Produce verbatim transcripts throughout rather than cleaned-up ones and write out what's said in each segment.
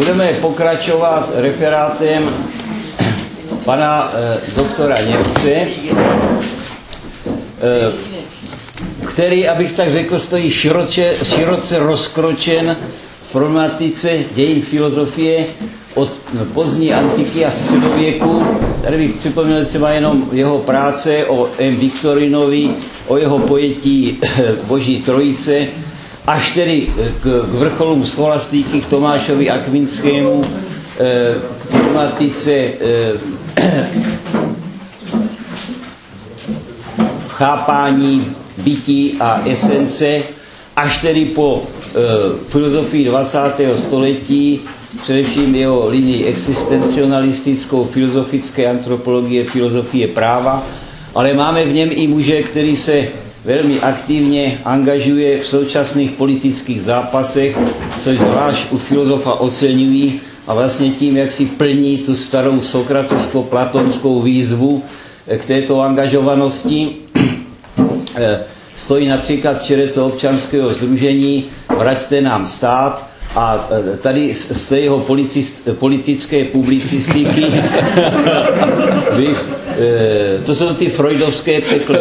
budeme pokračovat referátem pana eh, doktora Němce, eh, který, abych tak řekl, stojí široce, široce rozkročen v problematice dějin filozofie od pozdní antiky a středověku. Tady bych připomněl třeba jenom jeho práce o M. Viktorinovi, o jeho pojetí Boží trojice, až tedy k, k vrcholům scholastiky, k Tomášovi Akvinskému, k problematice chápání bytí a esence, až tedy po filozofii dvacátého století, především jeho linii existencionalistickou, filozofické antropologie, filozofie práva, ale máme v něm i muže, který se velmi aktivně angažuje v současných politických zápasech, což zvlášť u filozofa oceňují a vlastně tím, jak si plní tu starou sokratovskou, platonskou výzvu k této angažovanosti. Stojí například v čele toho občanského sdružení Vraťte nám stát, a tady z té jeho policist, politické publicistiky bych, to jsou ty freudovské překlady,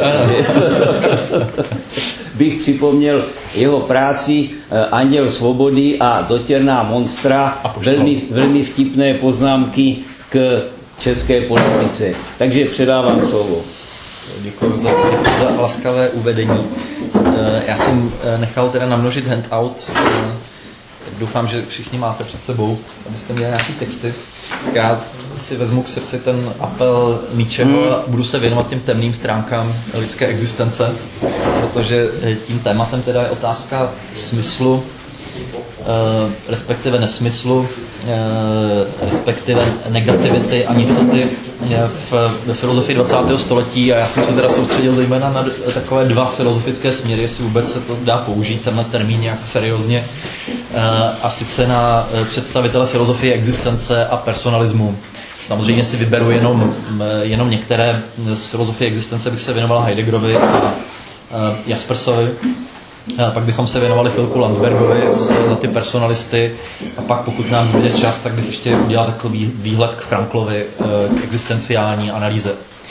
bych připomněl jeho práci Anděl svobody a Dotěrná monstra, velmi, velmi vtipné poznámky k české politice. Takže předávám slovo. Děkuji za, za laskavé uvedení. Já jsem nechal teda namnožit handout. Doufám, že všichni máte před sebou, abyste měli nějaký texty. Já si vezmu k srdci ten apel Nietzscheho a budu se věnovat těm temným stránkám lidské existence, protože tím tématem teda je otázka smyslu, respektive nesmyslu, respektive negativity a nicoty ve filozofii dvacátého století, a já jsem se teda soustředil zejména na takové dva filozofické směry, jestli vůbec se to dá použít, tenhle termín nějak seriózně, a sice na představitele filozofie existence a personalismu. Samozřejmě si vyberu jenom, jenom některé. Z filozofie existence bych se věnoval Heideggerovi a Jaspersovi. Pak bychom se věnovali chvilku Landsbergovi za ty personalisty a pak, pokud nám zbyde čas, tak bych ještě udělal takový výhled k Franklovi, k existenciální analýze.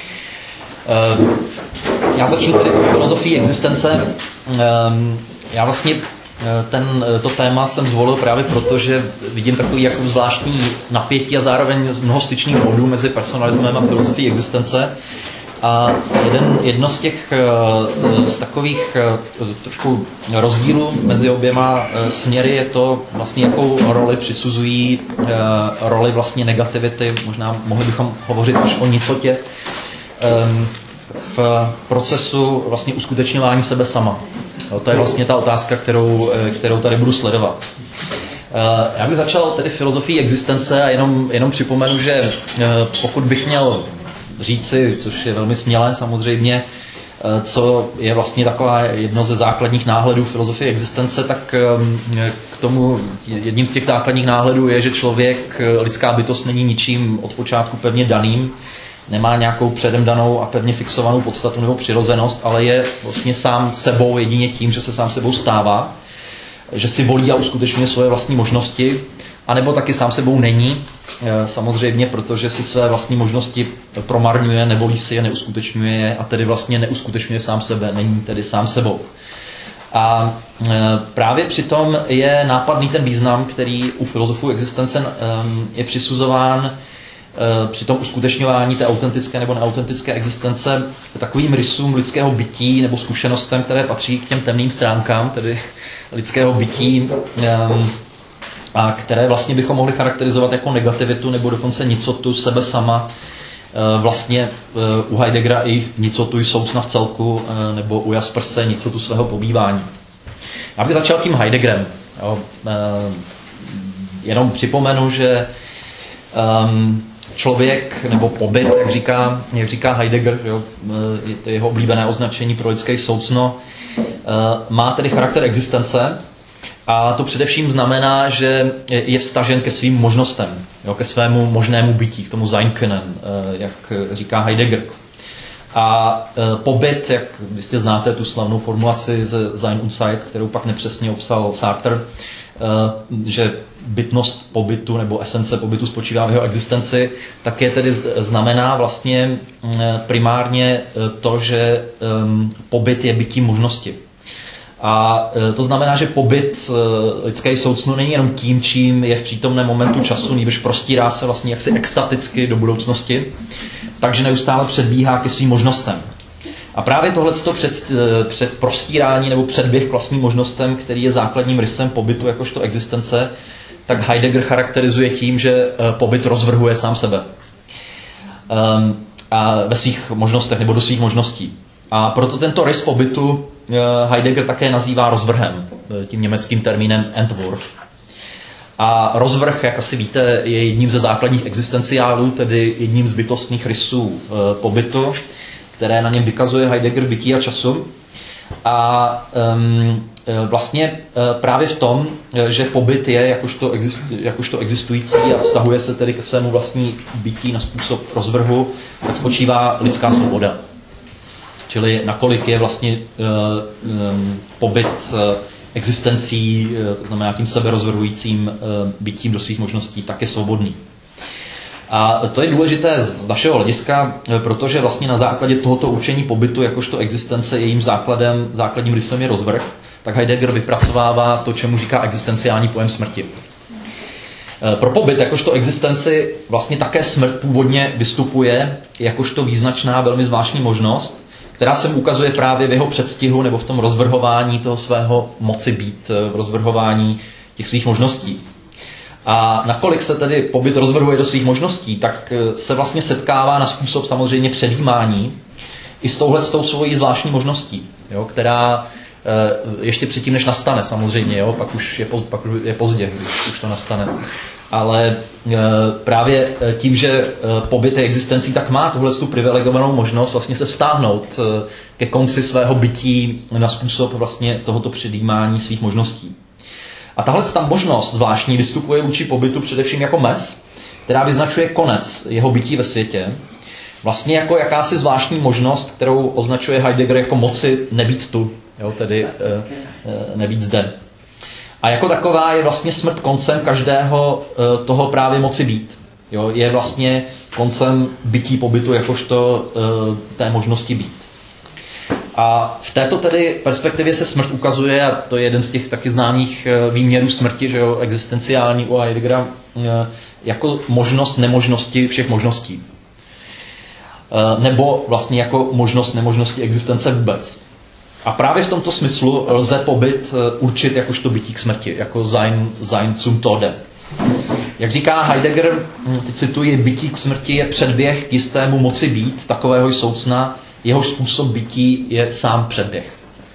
Já začnu tedy filozofií existence. Já vlastně ten, to téma jsem zvolil právě proto, že vidím takový jako zvláštní napětí a zároveň mnoho styčných bodů mezi personalismem a filozofií existence. A jeden, jedno z těch z takových trošku rozdílů mezi oběma směry je to vlastně, jakou roli přisuzují roli vlastně negativity, možná mohli bychom hovořit až o nicotě, v procesu vlastně uskutečňování sebe sama. To je vlastně ta otázka, kterou, kterou tady budu sledovat. Já bych začal tedy filozofií existence a jenom, jenom připomenu, že pokud bych měl říci, což je velmi smělé samozřejmě, co je vlastně taková jedno ze základních náhledů filozofie existence, tak k tomu jedním z těch základních náhledů je, že člověk, lidská bytost není ničím od počátku pevně daným, nemá nějakou předem danou a pevně fixovanou podstatu nebo přirozenost, ale je vlastně sám sebou jedině tím, že se sám sebou stává, že si volí a uskutečňuje svoje vlastní možnosti, anebo taky sám sebou není, samozřejmě, protože si své vlastní možnosti promarňuje, nevolí si je, neuskutečňuje je a tedy vlastně neuskutečňuje sám sebe, není tedy sám sebou. A právě přitom je nápadný ten význam, který u filozofů existence je přisuzován při tom uskutečňování té autentické nebo neautentické existence takovým rysům lidského bytí nebo zkušenostem, které patří k těm temným stránkám, tedy lidského bytí, a které vlastně bychom mohli charakterizovat jako negativitu nebo dokonce nicotu sebe sama. Vlastně u Heideggera i nicotu jsou snad v celku, nebo u Jasperse nicotu svého pobývání. Já bych začal tím Heideggerem. Jo. Jenom připomenu, že člověk nebo pobyt, jak říká, jak říká Heidegger, jo, je to jeho oblíbené označení pro lidské soucno, má tedy charakter existence. A to především znamená, že je vztažen ke svým možnostem, jo, ke svému možnému bytí, k tomu Sein können, jak říká Heidegger. A pobyt, jak jistě znáte tu slavnou formulaci ze Sein und Zeit, kterou pak nepřesně obsal Sartre, že bytnost pobytu nebo esence pobytu spočívá v jeho existenci, také tedy znamená vlastně primárně to, že pobyt je bytím možnosti. A to znamená, že pobyt lidské soucnu není jenom tím, čím je v přítomném momentu času, nýbrž prostírá se vlastně jaksi extaticky do budoucnosti, takže neustále předbíhá ke svým možnostem. A právě tohleto před, před prostírání nebo předběh k vlastním možnostem, který je základním rysem pobytu jakožto existence, tak Heidegger charakterizuje tím, že pobyt rozvrhuje sám sebe. Um, a ve svých možnostech nebo do svých možností. A proto tento rys pobytu Heidegger také nazývá rozvrhem, tím německým termínem Entwurf. A rozvrh, jak asi víte, je jedním ze základních existenciálů, tedy jedním z bytostných rysů pobytu, které na něm vykazuje Heidegger bytí a času. A um, vlastně právě v tom, že pobyt je jakožto, existu, jakožto existující a vztahuje se tedy ke svému vlastní bytí na způsob rozvrhu, tak spočívá lidská svoboda. Čili nakolik je vlastně uh, um, pobyt uh, existencí, uh, to znamená tím seberozvrhujícím uh, bytím do svých možností, tak je svobodný. A to je důležité z našeho hlediska, protože vlastně na základě tohoto učení pobytu, jakožto existence, jejím základem, základním rysem je rozvrh, tak Heidegger vypracovává to, čemu říká existenciální pojem smrti. Pro pobyt, jakožto existenci, vlastně také smrt původně vystupuje jakožto význačná, velmi zvláštní možnost, která se mu ukazuje právě v jeho předstihu nebo v tom rozvrhování toho svého moci být, v rozvrhování těch svých možností. A nakolik se tedy pobyt rozvrhuje do svých možností, tak se vlastně setkává na způsob samozřejmě předjímání i s touhletou svojí zvláštní možností, jo, která ještě předtím, než nastane samozřejmě, jo, pak už je, poz, pak je pozdě, když už to nastane. Ale právě tím, že pobyt je existencí, tak má tuhle tu privilegovanou možnost vlastně se vztáhnout ke konci svého bytí na způsob vlastně tohoto předjímání svých možností. A tahle ta možnost zvláštní vystupuje vůči pobytu především jako mez, která vyznačuje konec jeho bytí ve světě, vlastně jako jakási zvláštní možnost, kterou označuje Heidegger jako moci nebýt tu, jo, tedy e, e, nebýt zde. A jako taková je vlastně smrt koncem každého e, toho právě moci být. Jo, je vlastně koncem bytí pobytu jakožto e, té možnosti být. A v této tedy perspektivě se smrt ukazuje, a to je jeden z těch taky známých výměrů smrti, že jo, existenciální u Heideggera, jako možnost nemožnosti všech možností. Nebo vlastně jako možnost nemožnosti existence vůbec. A právě v tomto smyslu lze pobyt určit jakožto bytí k smrti, jako sein, sein zum Tode. Jak říká Heidegger, teď cituji, bytí k smrti je předběh k jistému moci být, takového soucna, jehož způsob bytí je sám předběh.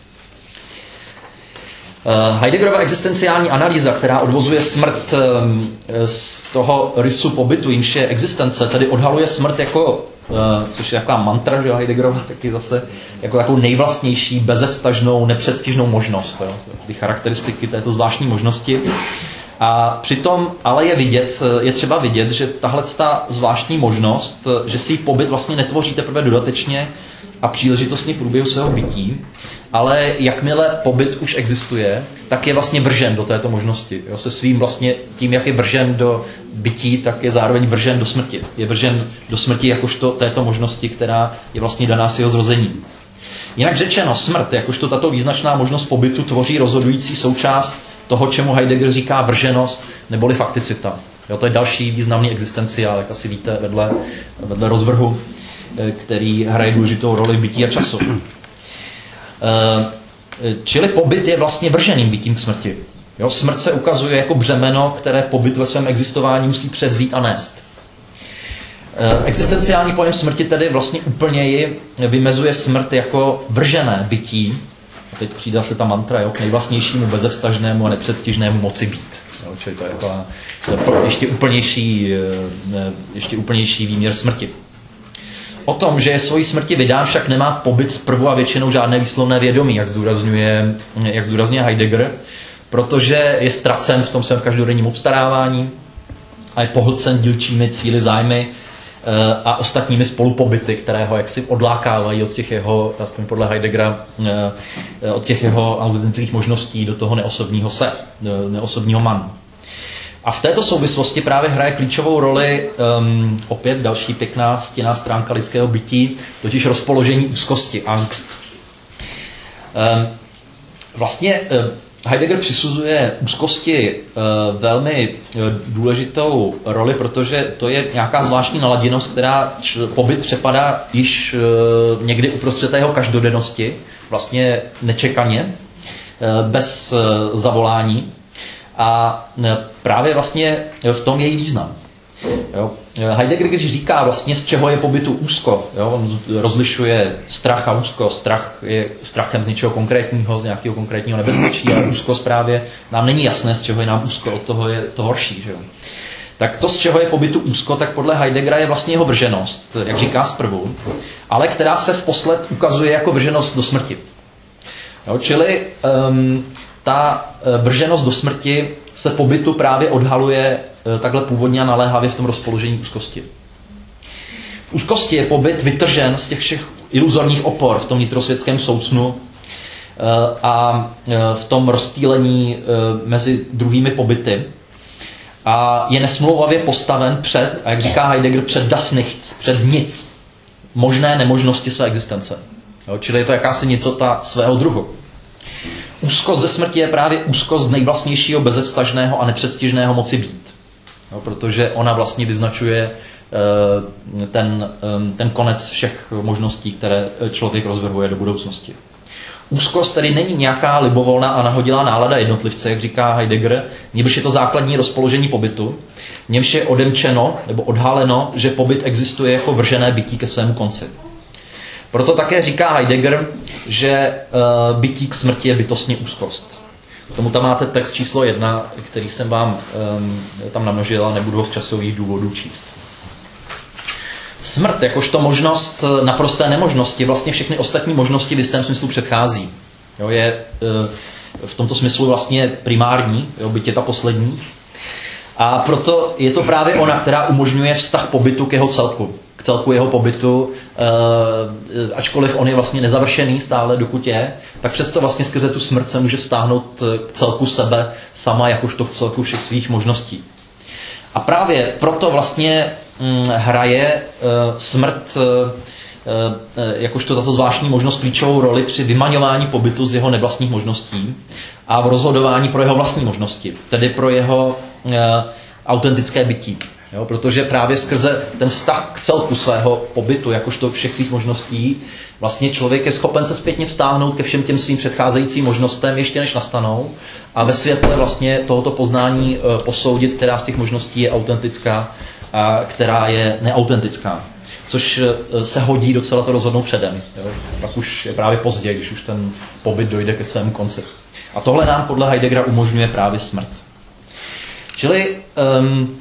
Heideggerova existenciální analýza, která odvozuje smrt z toho rysu pobytu, jimž je existence, tedy odhaluje smrt jako, což je taková mantra, že Heideggerova, taky zase jako takovou nejvlastnější, bezevztažnou, nepředstižnou možnost. Jo, ty charakteristiky této zvláštní možnosti. A přitom ale je vidět, je třeba vidět, že tahle zvláštní možnost, že si pobyt vlastně netvoří teprve dodatečně a příležitostně v průběhu svého bytí, ale jakmile pobyt už existuje, tak je vlastně vržen do této možnosti. Jo? Se svým vlastně tím, jak je vržen do bytí, tak je zároveň vržen do smrti. Je vržen do smrti jakožto této možnosti, která je vlastně daná s jeho zrozením. Jinak řečeno, smrt, jakožto tato význačná možnost pobytu, tvoří rozhodující součást toho, čemu Heidegger říká vrženost neboli fakticita. Jo? To je další významný existenciál, jak asi víte, vedle, vedle rozvrhu, který hraje důležitou roli v bytí a času. Čili pobyt je vlastně vrženým bytím k smrti. Jo? Smrt se ukazuje jako břemeno, které pobyt ve svém existování musí převzít a nést. Existenciální pojem smrti tedy vlastně úplněji vymezuje smrt jako vržené bytí. A teď přidá se ta mantra, jo, k nejvlastnějšímu, bezevztažnému a nepředstižnému moci být. Jo? Čili to je taková ještě úplnější, ještě úplnější výměr smrti. O tom, že je svojí smrti vydá, však nemá pobyt zprvu a většinou žádné výslovné vědomí, jak zdůrazňuje, jak zdůrazňuje Heidegger, protože je ztracen v tom svém každodenním obstarávání a je pohlcen dílčími cíli, zájmy a ostatními spolupobyty, které ho jaksi odlákávají od těch jeho, aspoň podle Heideggera, od těch jeho autentických možností do toho neosobního se, neosobního man. A v této souvislosti právě hraje klíčovou roli um, opět další pěkná stinná stránka lidského bytí, totiž rozpoložení úzkosti, angst. Um, vlastně uh, Heidegger přisuzuje úzkosti uh, velmi uh, důležitou roli, protože to je nějaká zvláštní naladěnost, která č- pobyt přepadá již uh, někdy uprostřed jeho každodennosti, vlastně nečekaně, uh, bez uh, zavolání. A právě vlastně v tom je její význam. Jo. Heidegger, když říká vlastně, z čeho je pobytu úzko, jo, on rozlišuje strach a úzkost. Strach je strachem z něčeho konkrétního, z nějakého konkrétního nebezpečí, a úzkost právě nám není jasné, z čeho je nám úzko, od toho je to horší. Že jo. Tak to, z čeho je pobytu úzko, tak podle Heideggera je vlastně jeho vrženost, jak říká zprvu, ale která se vposled ukazuje jako vrženost do smrti. Jo, čili um, ta vrženost do smrti se pobytu právě odhaluje takhle původně a naléhavě v tom rozpoložení úzkosti. V úzkosti je pobyt vytržen z těch všech iluzorních opor v tom vnitrosvětském soucnu a v tom rozptýlení mezi druhými pobyty a je nesmlouvavě postaven před, a jak říká Heidegger, před das nichts, před nic, možné nemožnosti své existence. Jo, čili je to jakási nicota svého druhu. Úzkost ze smrti je právě úzkost z nejvlastnějšího, bezevztažného a nepředstižného moci být. No, protože ona vlastně vyznačuje uh, ten, um, ten konec všech možností, které člověk rozvrhuje do budoucnosti. Úzkost tedy není nějaká libovolná a nahodilá nálada jednotlivce, jak říká Heidegger, nebož je to základní rozpoložení pobytu, v němž je odemčeno nebo odhaleno, že pobyt existuje jako vržené bytí ke svému konci. Proto také říká Heidegger, že uh, bytí k smrti je bytostně úzkost. K tomu tam máte text číslo jedna, který jsem vám um, tam namnožil a nebudu ho z časových důvodů číst. Smrt, jakožto možnost naprosté nemožnosti, vlastně všechny ostatní možnosti v jistém smyslu předchází. Jo, je uh, v tomto smyslu vlastně primární, jo, byť je ta poslední. A proto je to právě ona, která umožňuje vztah pobytu k jeho celku. K celku jeho pobytu, e, ačkoliv on je vlastně nezavršený stále, dokud je, tak přesto vlastně skrze tu smrt se může vztáhnout k celku sebe sama, jakožto k celku všech svých možností. A právě proto vlastně hm, hraje e, smrt e, e, jakožto tato zvláštní možnost klíčovou roli při vymaňování pobytu z jeho nevlastních možností a v rozhodování pro jeho vlastní možnosti, tedy pro jeho e, autentické bytí. Jo, protože právě skrze ten vztah k celku svého pobytu, jakožto všech svých možností, vlastně člověk je schopen se zpětně vztáhnout ke všem těm svým předcházejícím možnostem, ještě než nastanou, a ve světle vlastně tohoto poznání e, posoudit, která z těch možností je autentická a která je neautentická. Což e, se hodí docela to rozhodnout předem. Jo. Pak už je právě pozdě, když už ten pobyt dojde ke svému konci. A tohle nám podle Heideggera umožňuje právě smrt. Čili um,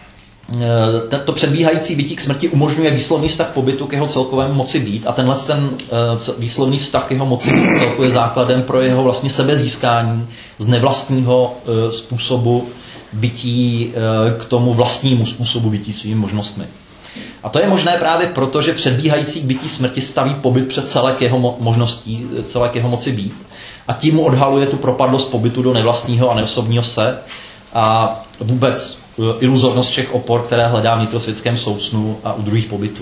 to předbíhající bytí k smrti umožňuje výslovný vztah pobytu k jeho celkovému moci být a tenhle ten výslovný vztah k jeho moci být celku je základem pro jeho vlastně sebezískání z nevlastního způsobu bytí k tomu vlastnímu způsobu bytí svými možnostmi. A to je možné právě proto, že předbíhající k bytí smrti staví pobyt před celek jeho možností, celek jeho moci být a tím mu odhaluje tu propadlost pobytu do nevlastního a neosobního se a vůbec iluzornost všech opor, které hledá v vnitrosvětském soucnu a u druhých pobytů.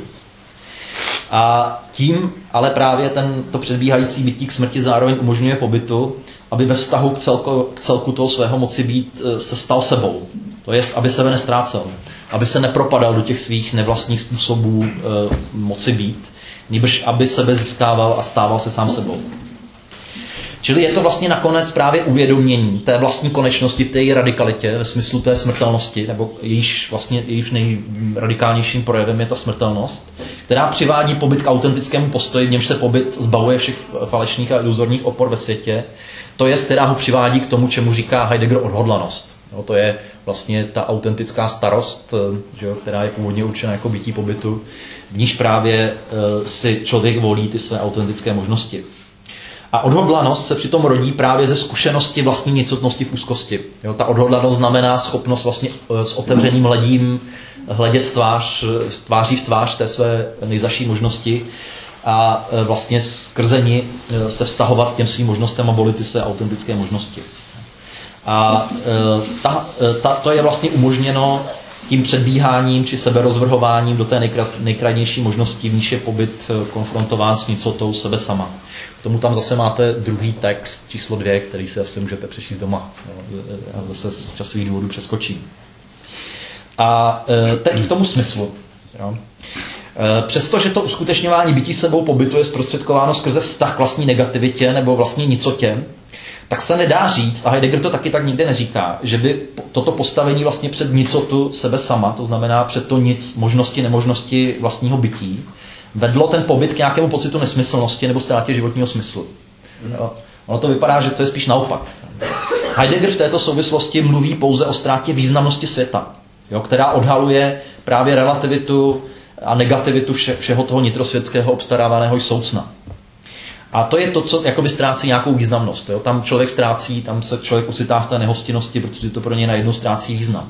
A tím ale právě tento předbíhající bytí k smrti zároveň umožňuje pobytu, aby ve vztahu k celku, k celku toho svého moci být se stal sebou. To jest, aby sebe nestrácel. Aby se nepropadal do těch svých nevlastních způsobů e, moci být, nýbrž aby sebe získával a stával se sám sebou. Čili je to vlastně nakonec právě uvědomění té vlastní konečnosti v té její radikalitě, ve smyslu té smrtelnosti, nebo jejíž vlastně jejíž nejradikálnějším projevem je ta smrtelnost, která přivádí pobyt k autentickému postoji, v němž se pobyt zbavuje všech falešných a iluzorních opor ve světě. To je, která ho přivádí k tomu, čemu říká Heidegger odhodlanost. Jo, to je vlastně ta autentická starost, že jo, která je původně určena jako bytí pobytu, v níž právě e, si člověk volí ty své autentické možnosti. A odhodlanost se přitom rodí právě ze zkušenosti vlastní nicotnosti v úzkosti. Jo, ta odhodlanost znamená schopnost vlastně s otevřeným hledím hledět tvář, tváří v tvář té své nejzaší možnosti a vlastně skrze ní se vztahovat k těm svým možnostem a volit ty své autentické možnosti. A ta, ta, to je vlastně umožněno tím předbíháním či seberozvrhováním do té nejkras, nejkrajnější možnosti, v níž je pobyt konfrontován s nicotou sebe sama. K tomu tam zase máte druhý text, číslo dvě, který si asi můžete přečíst doma. Já zase z časových důvodů přeskočím. A teď k tomu smyslu. Jo. Přestože to uskutečňování bytí sebou pobytu je zprostředkováno skrze vztah k vlastní negativitě nebo vlastní nicotě, tak se nedá říct, a Heidegger to taky tak nikdy neříká, že by toto postavení vlastně před nicotu sebe sama, to znamená před to nic, možnosti, nemožnosti vlastního bytí, vedlo ten pobyt k nějakému pocitu nesmyslnosti nebo ztrátě životního smyslu. Jo. Ono to vypadá, že to je spíš naopak. Heidegger v této souvislosti mluví pouze o ztrátě významnosti světa, jo, která odhaluje právě relativitu a negativitu vše, všeho toho nitrosvětského obstarávaného soucna. A to je to, co jakoby ztrácí nějakou významnost. Jo. Tam člověk ztrácí, tam se člověk ocitá v té nehostinnosti, protože to pro něj najednou ztrácí význam.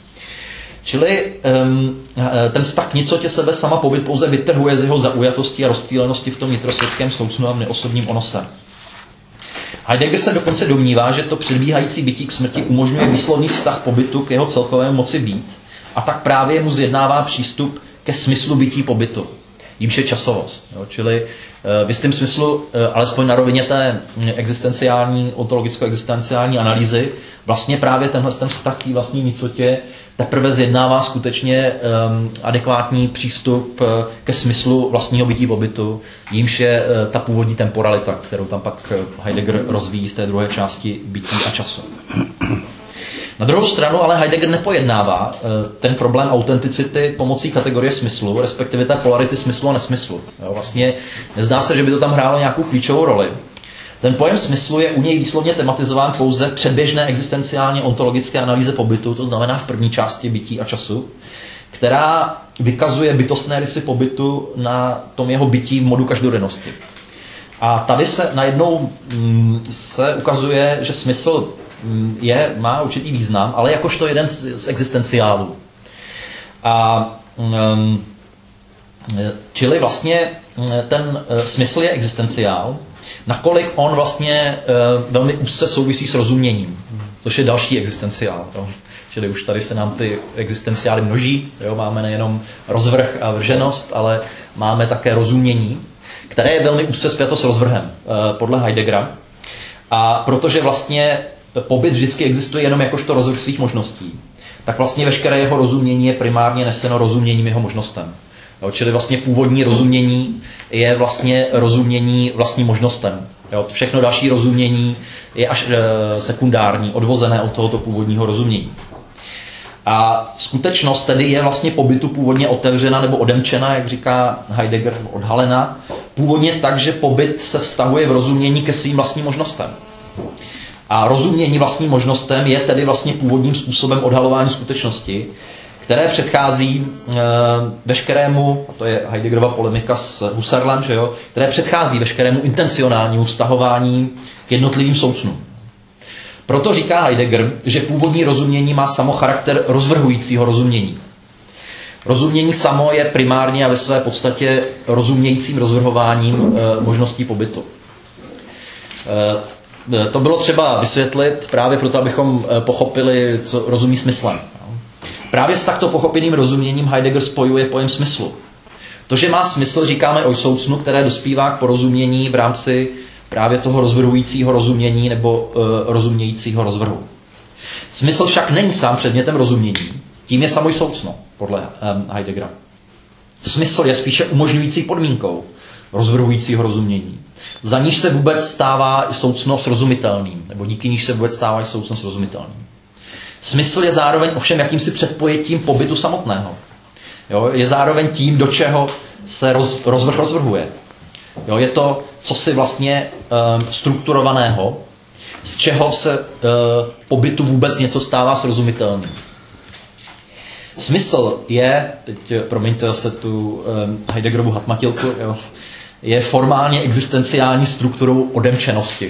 Čili um, ten vztah k nicotě sebe sama pobyt pouze vytrhuje z jeho zaujatosti a rozptýlenosti v tom nitrosvětském soucnu a v neosobním onose. Heidegger se dokonce domnívá, že to předbíhající bytí k smrti umožňuje výslovný vztah pobytu k jeho celkovému moci být a tak právě mu zjednává přístup ke smyslu bytí pobytu, jímž je časovost. Jo, čili v jistém smyslu, alespoň na rovině té existenciální, ontologicko-existenciální analýzy, vlastně právě tenhle ten vztah k vlastní nicotě teprve zjednává skutečně um, adekvátní přístup ke smyslu vlastního bytí pobytu, jímž je uh, ta původní temporalita, kterou tam pak Heidegger rozvíjí v té druhé části bytí a času. Na druhou stranu ale Heidegger nepojednává uh, ten problém autenticity pomocí kategorie smyslu, respektive té polarity smyslu a nesmyslu. Jo, vlastně nezdá se, že by to tam hrálo nějakou klíčovou roli. Ten pojem smyslu je u něj výslovně tematizován pouze v předběžné existenciálně ontologické analýze pobytu, to znamená v první části bytí a času, která vykazuje bytostné rysy pobytu na tom jeho bytí v modu každodennosti. A tady se najednou mm, se ukazuje, že smysl mm, je, má určitý význam, ale jakožto jeden z, z existenciálů. A mm, čili vlastně ten smysl je existenciál, nakolik on vlastně e, velmi úzce souvisí s rozuměním, což je další existenciál. Jo. Čili už tady se nám ty existenciály množí, jo. Máme nejenom rozvrh a vrženost, ale máme také rozumění, které je velmi úzce spjato s rozvrhem, e, podle Heideggera. A protože vlastně pobyt vždycky existuje jenom jakožto rozvrh svých možností, tak vlastně veškeré jeho rozumění je primárně neseno rozuměním jeho možnostem. Jo, čili vlastně původní rozumění je vlastně rozumění vlastním možnostem. Jo, všechno další rozumění je až e, sekundární, odvozené od tohoto původního rozumění. A skutečnost tedy je vlastně pobytu původně otevřena nebo odemčena, jak říká Heidegger, odhalena, původně tak, že pobyt se vztahuje v rozumění ke svým vlastním možnostem. A rozumění vlastním možnostem je tedy vlastně původním způsobem odhalování skutečnosti, které předchází e, veškerému, a to je Heideggerova polemika s Husserlem, že jo, které předchází veškerému intencionálnímu vztahování k jednotlivým soucnům. Proto říká Heidegger, že původní rozumění má samo charakter rozvrhujícího rozumění. Rozumění samo je primárně a ve své podstatě rozumějícím rozvrhováním e, možností pobytu. E, to bylo třeba vysvětlit právě proto, abychom pochopili, co rozumí smyslem. Právě s takto pochopeným rozuměním Heidegger spojuje pojem smyslu. To, že má smysl, říkáme o soucnu, které dospívá k porozumění v rámci právě toho rozvrhujícího rozumění nebo e, rozumějícího rozvrhu. Smysl však není sám předmětem rozumění, tím je samo soucno, podle e, Heideggera. Smysl je spíše umožňující podmínkou rozvrhujícího rozumění, za níž se vůbec stává soucno srozumitelným, nebo díky níž se vůbec stává soucno srozumitelným. Smysl je zároveň ovšem jakýmsi předpojetím pobytu samotného. Jo, je zároveň tím, do čeho se roz, rozvrh rozvrhuje. Jo, je to cosi vlastně e, strukturovaného, z čeho se e, pobytu vůbec něco stává srozumitelným. Smysl je, teď promiňte zase tu e, Heideggerovu hatmatilku, jo, je formálně existenciální strukturou odemčenosti.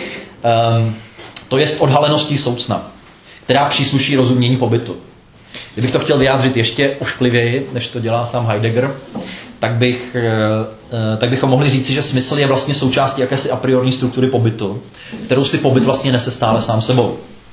E, to jest odhaleností soucna, která přísluší rozumění pobytu. Kdybych to chtěl vyjádřit ještě ošklivěji, než to dělá sám Heidegger, tak, bych, tak bychom mohli říci, že smysl je vlastně součástí jakési a priorní struktury pobytu, kterou si pobyt vlastně nese stále sám sebou.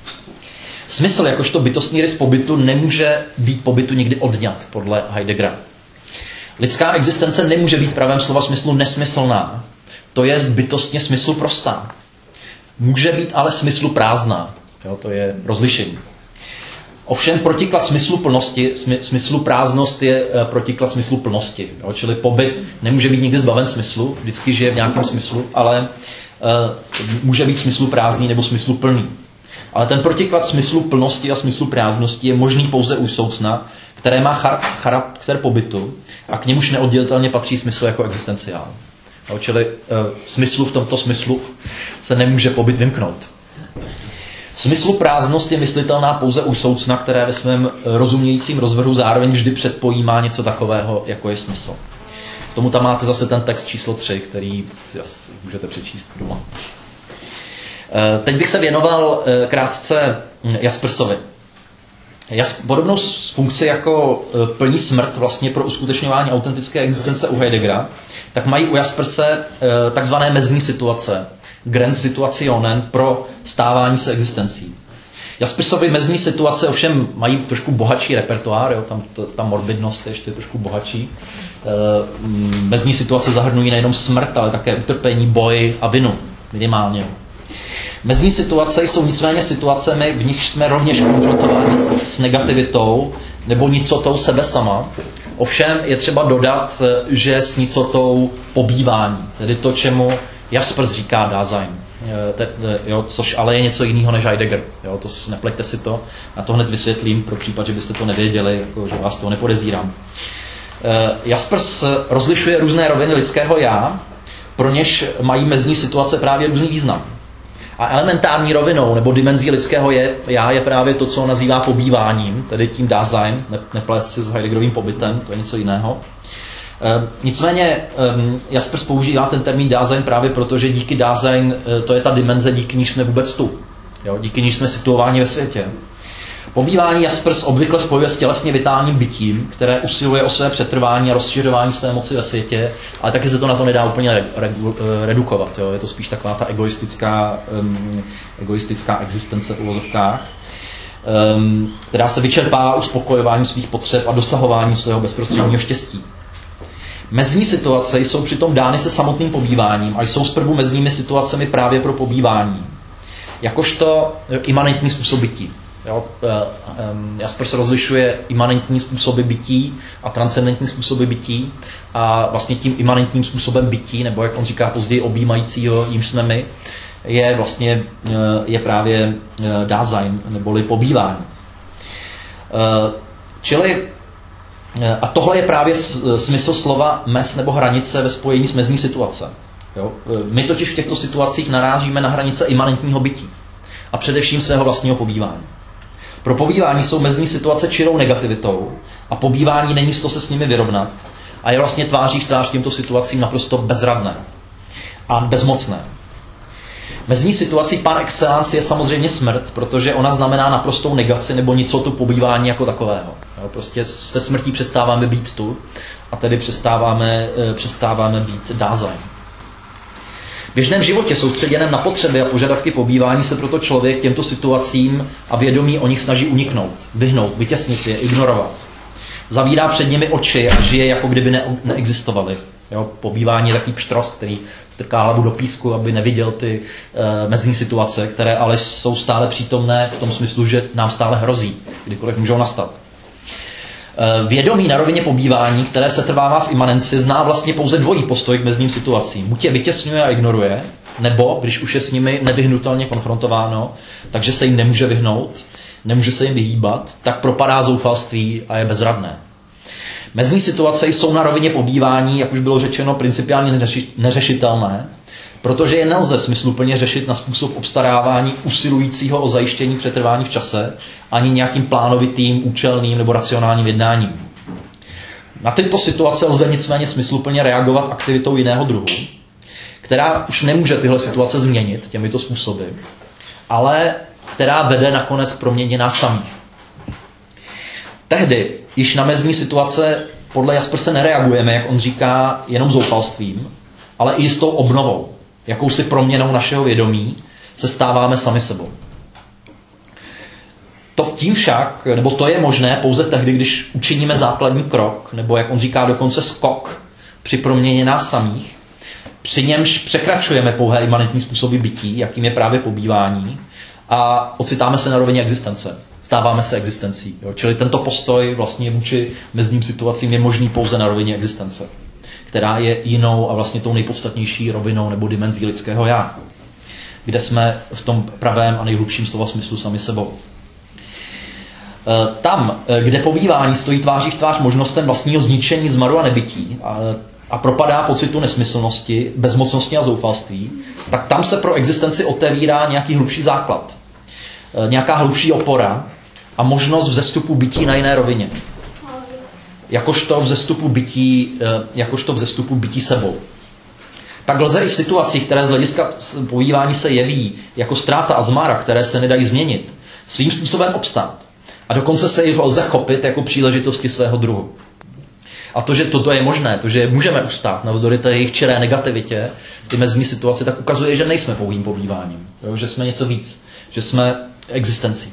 Smysl jakožto bytostný rys pobytu nemůže být pobytu nikdy odňat, podle Heideggera. Lidská existence nemůže být v pravém slova smyslu nesmyslná, to je bytostně smyslu prostá. Může být ale smyslu prázdná, jo, to je rozlišení. Ovšem protiklad smyslu plnosti, smyslu prázdnost je protiklad smyslu plnosti. Jo? Čili pobyt nemůže být nikdy zbaven smyslu, vždycky žije v nějakém smyslu, ale uh, může být smyslu prázdný nebo smyslu plný. Ale ten protiklad smyslu plnosti a smyslu prázdnosti je možný pouze u soucna, které má char- charakter pobytu a k němuž neoddělitelně patří smysl jako existenciál. Jo? Čili uh, smyslu v tomto smyslu se nemůže pobyt vymknout. Smyslu prázdnost je myslitelná pouze u soucna, které ve svém rozumějícím rozvrhu zároveň vždy předpojímá něco takového, jako je smysl. Tomu tam máte zase ten text číslo tři, který si můžete přečíst doma. Teď bych se věnoval krátce Jaspersovi. Podobnou funkci jako plní smrt vlastně pro uskutečňování autentické existence u Heideggera, tak mají u Jasperse takzvané mezní situace, Grenzsituationen pro stávání se existencí. Jaspersovi mezní situace ovšem mají trošku bohatší repertoár, jo, tam to, ta morbidnost je ještě trošku bohatší. E, mezní situace zahrnují nejenom smrt, ale také utrpení, boj a vinu, minimálně. Mezní situace jsou nicméně situacemi, v nich jsme rovněž konfrontováni s, s negativitou nebo nicotou sebe sama. Ovšem je třeba dodat, že s nicotou pobývání, tedy to, čemu Jaspers říká Dasein, Te, jo, což ale je něco jiného než Heidegger. Jo, to nepleťte si to, na to hned vysvětlím, pro případ, že byste to nevěděli, jako, že vás toho nepodezírám. Jaspers rozlišuje různé roviny lidského já, pro něž mají mezní situace právě různý význam. A elementární rovinou nebo dimenzí lidského je, já je právě to, co on nazývá pobýváním, tedy tím Dasein, ne, neplést si s Heideggerovým pobytem, to je něco jiného. E, nicméně e, Jaspers používá ten termín Dasein právě proto, že díky Dasein e, to je ta dimenze, díky níž jsme vůbec tu. Jo? Díky níž jsme situováni ve světě. Pobývání Jaspers obvykle spojuje s tělesně vitálním bytím, které usiluje o své přetrvání a rozšiřování své moci ve světě, ale taky se to na to nedá úplně re, re, redukovat. Jo? Je to spíš taková ta egoistická, um, egoistická existence v uvozovkách, um, která se vyčerpá uspokojováním svých potřeb a dosahováním svého bezprostředního štěstí. Mezní situace jsou přitom dány se samotným pobýváním a jsou zprvu mezními situacemi právě pro pobývání. Jakožto imanentní způsob bytí. Jo, Jaspers rozlišuje imanentní způsoby bytí a transcendentní způsoby bytí a vlastně tím imanentním způsobem bytí, nebo jak on říká později objímajícího, jimž jsme my, je vlastně je právě Dasein, neboli pobývání. Čili a tohle je právě smysl slova mez nebo hranice ve spojení s mezní situace. Jo? My totiž v těchto situacích narážíme na hranice imanentního bytí a především svého vlastního pobývání. Pro pobývání jsou mezní situace čirou negativitou a pobývání není to se s nimi vyrovnat a je vlastně tváří v tvář těmto situacím naprosto bezradné a bezmocné. Mezní situací par excellence je samozřejmě smrt, protože ona znamená naprostou negaci nebo nicotu pobývání jako takového. Jo, prostě se smrtí přestáváme být tu a tedy přestáváme, přestáváme být Dasein. V běžném životě soustředěném na potřeby a požadavky pobývání se proto člověk těmto situacím a vědomí o nich snaží uniknout, vyhnout, vytěsnit je, ignorovat. Zavírá před nimi oči a žije, jako kdyby ne- neexistovaly. Jo, pobývání je takový pštros, který strká hlavu do písku, aby neviděl ty e, mezní situace, které ale jsou stále přítomné v tom smyslu, že nám stále hrozí, kdykoliv můžou nastat. E, vědomí na rovině pobývání, které se trvává v imanenci, zná vlastně pouze dvojí postoj k mezním situacím. Buď je vytěsňuje a ignoruje, nebo, když už je s nimi nevyhnutelně konfrontováno, takže se jim nemůže vyhnout, nemůže se jim vyhýbat, tak propadá zoufalství a je bezradné. Mezní situace jsou na rovině pobývání, jak už bylo řečeno, principiálně neřešitelné, protože je nelze smysluplně řešit na způsob obstarávání usilujícího o zajištění přetrvání v čase, ani nějakým plánovitým, účelným nebo racionálním jednáním. Na tyto situace lze nicméně smysluplně reagovat aktivitou jiného druhu, která už nemůže tyhle situace změnit těmito způsoby, ale která vede nakonec k proměně nás samých. Tehdy již na mezní situace podle Jasperse nereagujeme, jak on říká, jenom zoufalstvím, ale i jistou obnovou, jakousi proměnou našeho vědomí se stáváme sami sebou. To tím však, nebo to je možné pouze tehdy, když učiníme základní krok, nebo jak on říká dokonce skok při proměně nás samých, při němž překračujeme pouhé imanentní způsoby bytí, jakým je právě pobývání, a ocitáme se na rovině existence. Stáváme se existencí. Jo? Čili tento postoj vlastně vůči mezním situacím je možný pouze na rovině existence, která je jinou a vlastně tou nejpodstatnější rovinou nebo dimenzí lidského já, kde jsme v tom pravém a nejhlubším slova smyslu sami sebou. Tam, kde pobývání stojí tváří v tvář možnostem vlastního zničení, zmaru a nebytí a, a propadá pocitu nesmyslnosti, bezmocnosti a zoufalství, tak tam se pro existenci otevírá nějaký hlubší základ, nějaká hlubší opora a možnost vzestupu bytí na jiné rovině. Jakožto vzestupu bytí, jakožto vzestupu bytí sebou. Tak lze i v situacích, které z hlediska pobývání se jeví jako ztráta a zmára, které se nedají změnit, svým způsobem obstát. A dokonce se jich lze chopit jako příležitosti svého druhu. A to, že toto je možné, to, že můžeme ustát navzdory té jejich čiré negativitě, ty mezní situace, tak ukazuje, že nejsme pouhým pobýváním, jo? Že jsme něco víc, že jsme existencí.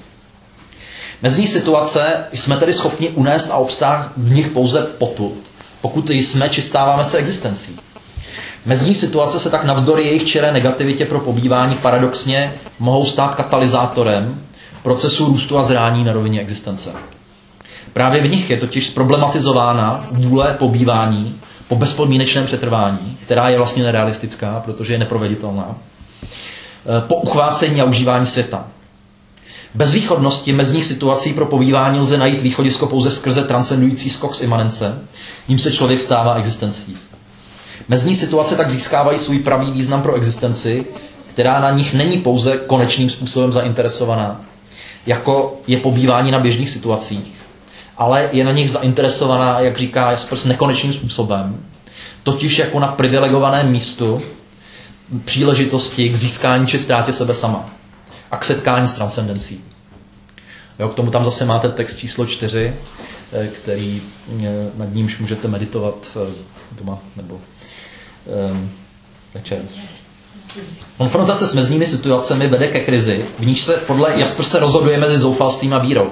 Mezní situace jsme tedy schopni unést a obstát v nich pouze potud, pokud jsme či stáváme se existencí. Mezní situace se tak navzdory jejich čiré negativitě pro pobývání paradoxně mohou stát katalyzátorem procesu růstu a zrání na rovině existence. Právě v nich je totiž zproblematizována vůle pobývání po bezpodmínečném přetrvání, která je vlastně nerealistická, protože je neproveditelná, po uchvácení a užívání světa. Bez východnosti mezních situací pro pobývání lze najít východisko pouze skrze transcendující skok z imanence, ním se člověk stává existencí. Mezní situace tak získávají svůj pravý význam pro existenci, která na nich není pouze konečným způsobem zainteresovaná, jako je pobývání na běžných situacích, ale je na nich zainteresovaná, jak říká Jaspers, nekonečným způsobem, totiž jako na privilegovaném místu příležitosti k získání či ztrátě sebe sama a k setkání s transcendencí. Jo, k tomu tam zase máte text číslo čtyři, který nad nímž můžete meditovat doma nebo um, večer. Konfrontace s mezními situacemi vede ke krizi, v níž se podle Jasperse rozhoduje mezi zoufalstvím a vírou.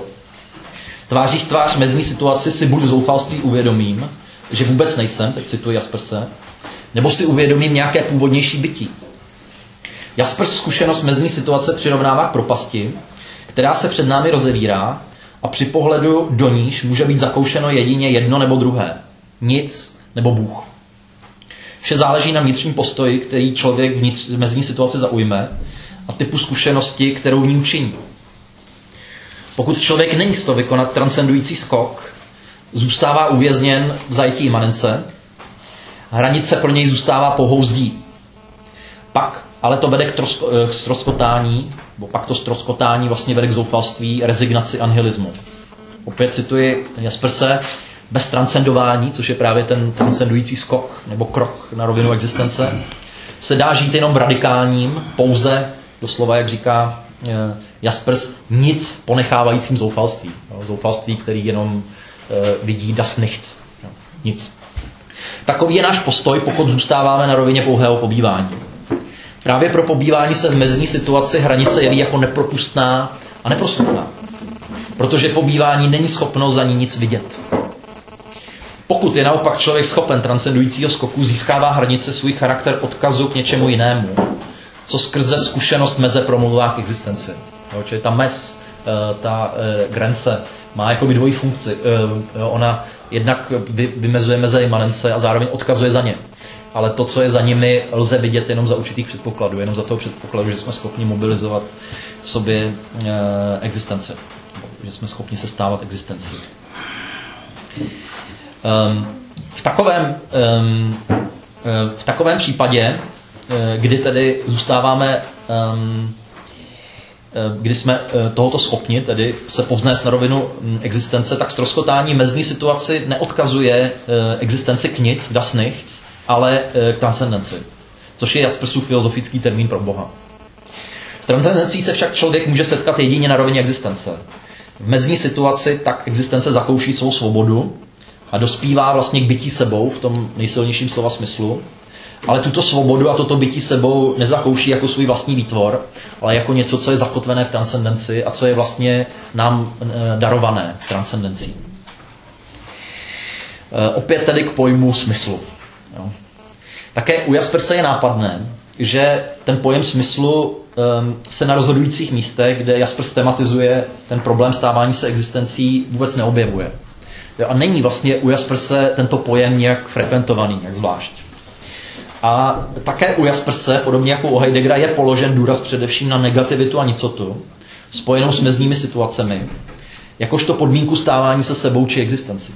Tváří v tvář mezní situaci si budu zoufalství uvědomím, že vůbec nejsem, teď cituji Jasperse, nebo si uvědomím nějaké původnější bytí. Jaspers zkušenost mezní situace přirovnává k propasti, která se před námi rozevírá a při pohledu do níž může být zakoušeno jedině jedno nebo druhé. Nic nebo Bůh. Vše záleží na vnitřním postoji, který člověk v mezní situaci zaujme a typu zkušenosti, kterou v ní učiní. Pokud člověk není z toho vykonat transcendující skok, zůstává uvězněn v zajetí imanence, hranice pro něj zůstává pouhou zdí. Pak ale to vede k, trosko, k stroskotání, bo pak to stroskotání vlastně vede k zoufalství, rezignaci a nihilismu. Opět cituji Jasperse, bez transcendování, což je právě ten transcendující skok nebo krok na rovinu existence, se dá žít jenom v radikálním, pouze, doslova, jak říká Jaspers, nic ponechávajícím zoufalství. Zoufalství, který jenom vidí das nichts. Nic. Takový je náš postoj, pokud zůstáváme na rovině pouhého pobývání. Právě pro pobývání se v mezní situaci hranice jeví jako nepropustná a neprostupná, protože pobývání není schopno za ní nic vidět. Pokud je naopak člověk schopen transcendujícího skoku, získává hranice svůj charakter odkazu k něčemu jinému, co skrze zkušenost meze promluvá k existenci. Jo, čili ta mez, ta grence má jako dvojí funkci. Ona jednak vymezuje meze imanence a zároveň odkazuje za ně. Ale to, co je za nimi, lze vidět jenom za určitých předpokladů, jenom za toho předpokladu, že jsme schopni mobilizovat v sobě existenci. Že jsme schopni se stávat existencí. V takovém, v takovém případě, kdy tedy zůstáváme, kdy jsme tohoto schopni, tedy se povznést na rovinu existence, tak ztroskotání mezní situaci neodkazuje existenci k nic, k das nichts, ale k transcendenci, což je Jaspersův filozofický termín pro Boha. S transcendencí se však člověk může setkat jedině na rovině existence. V mezní situaci tak existence zakouší svou svobodu a dospívá vlastně k bytí sebou v tom nejsilnějším slova smyslu, ale tuto svobodu a toto bytí sebou nezakouší jako svůj vlastní výtvor, ale jako něco, co je zakotvené v transcendenci a co je vlastně nám darované transcendencí. Opět tedy k pojmu smyslu. Jo. Také u Jasperse je nápadné, že ten pojem smyslu um, se na rozhodujících místech, kde Jaspers tematizuje ten problém stávání se existencí, vůbec neobjevuje. Jo, a není vlastně u Jasperse tento pojem nějak frekventovaný, nějak zvlášť. A také u Jasperse, podobně jako u Heideggera, je položen důraz především na negativitu a nicotu, spojenou s mezními situacemi, jakožto podmínku stávání se sebou či existenci.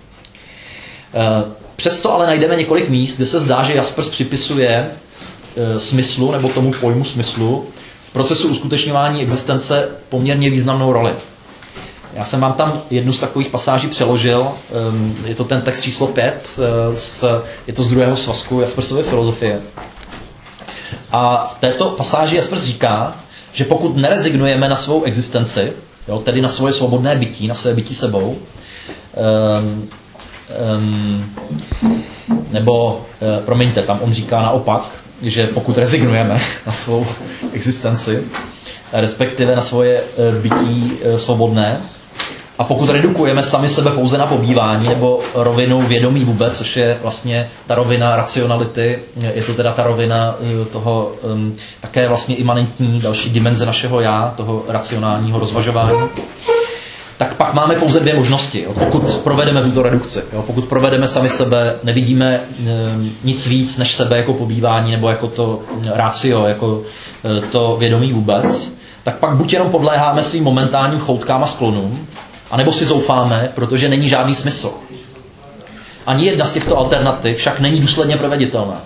Přesto ale najdeme několik míst, kde se zdá, že Jaspers připisuje smyslu nebo tomu pojmu smyslu v procesu uskutečňování existence poměrně významnou roli. Já jsem vám tam jednu z takových pasáží přeložil, je to ten text číslo pět, je to z druhého svazku Jaspersovy filozofie. A v této pasáži Jaspers říká, že pokud nerezignujeme na svou existenci, jo, tedy na svoje svobodné bytí, na své bytí sebou, um, um, nebo, uh, promiňte, tam on říká naopak, že pokud rezignujeme na svou existenci, respektive na svoje uh, bytí uh, svobodné, a pokud redukujeme sami sebe pouze na pobývání nebo rovinu vědomí vůbec, což je vlastně ta rovina racionality, je to teda ta rovina toho um, také vlastně imanentní další dimenze našeho já, toho racionálního rozvažování, tak pak máme pouze dvě možnosti. Jo. Pokud provedeme tuto redukci, jo. Pokud provedeme sami sebe, nevidíme um, nic víc než sebe jako pobývání nebo jako to ratio, jako uh, to vědomí vůbec, tak pak buď jenom podléháme svým momentálním choutkám a sklonům, a nebo si zoufáme, protože není žádný smysl. Ani jedna z těchto alternativ však není důsledně proveditelná.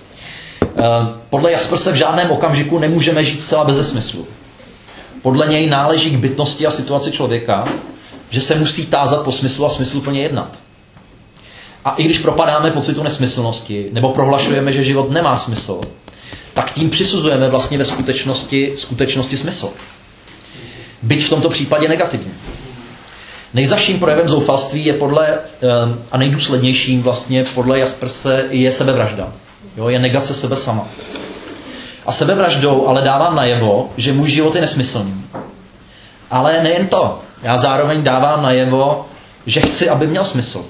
Podle Jasperse v žádném okamžiku nemůžeme žít zcela beze smyslu. Podle něj náleží k bytnosti a situaci člověka, že se musí tázat po smyslu a smysluplně jednat. A i když propadáme pocitu nesmyslnosti, nebo prohlašujeme, že život nemá smysl, tak tím přisuzujeme vlastně ve skutečnosti, skutečnosti smysl. Byť v tomto případě negativní. Nejzazším projevem zoufalství je podle, a nejdůslednějším vlastně podle Jasperse je sebevražda. Jo, je negace sebe sama. A sebevraždou ale dávám najevo, že můj život je nesmyslný. Ale nejen to. Já zároveň dávám najevo, že chci, aby měl smysl.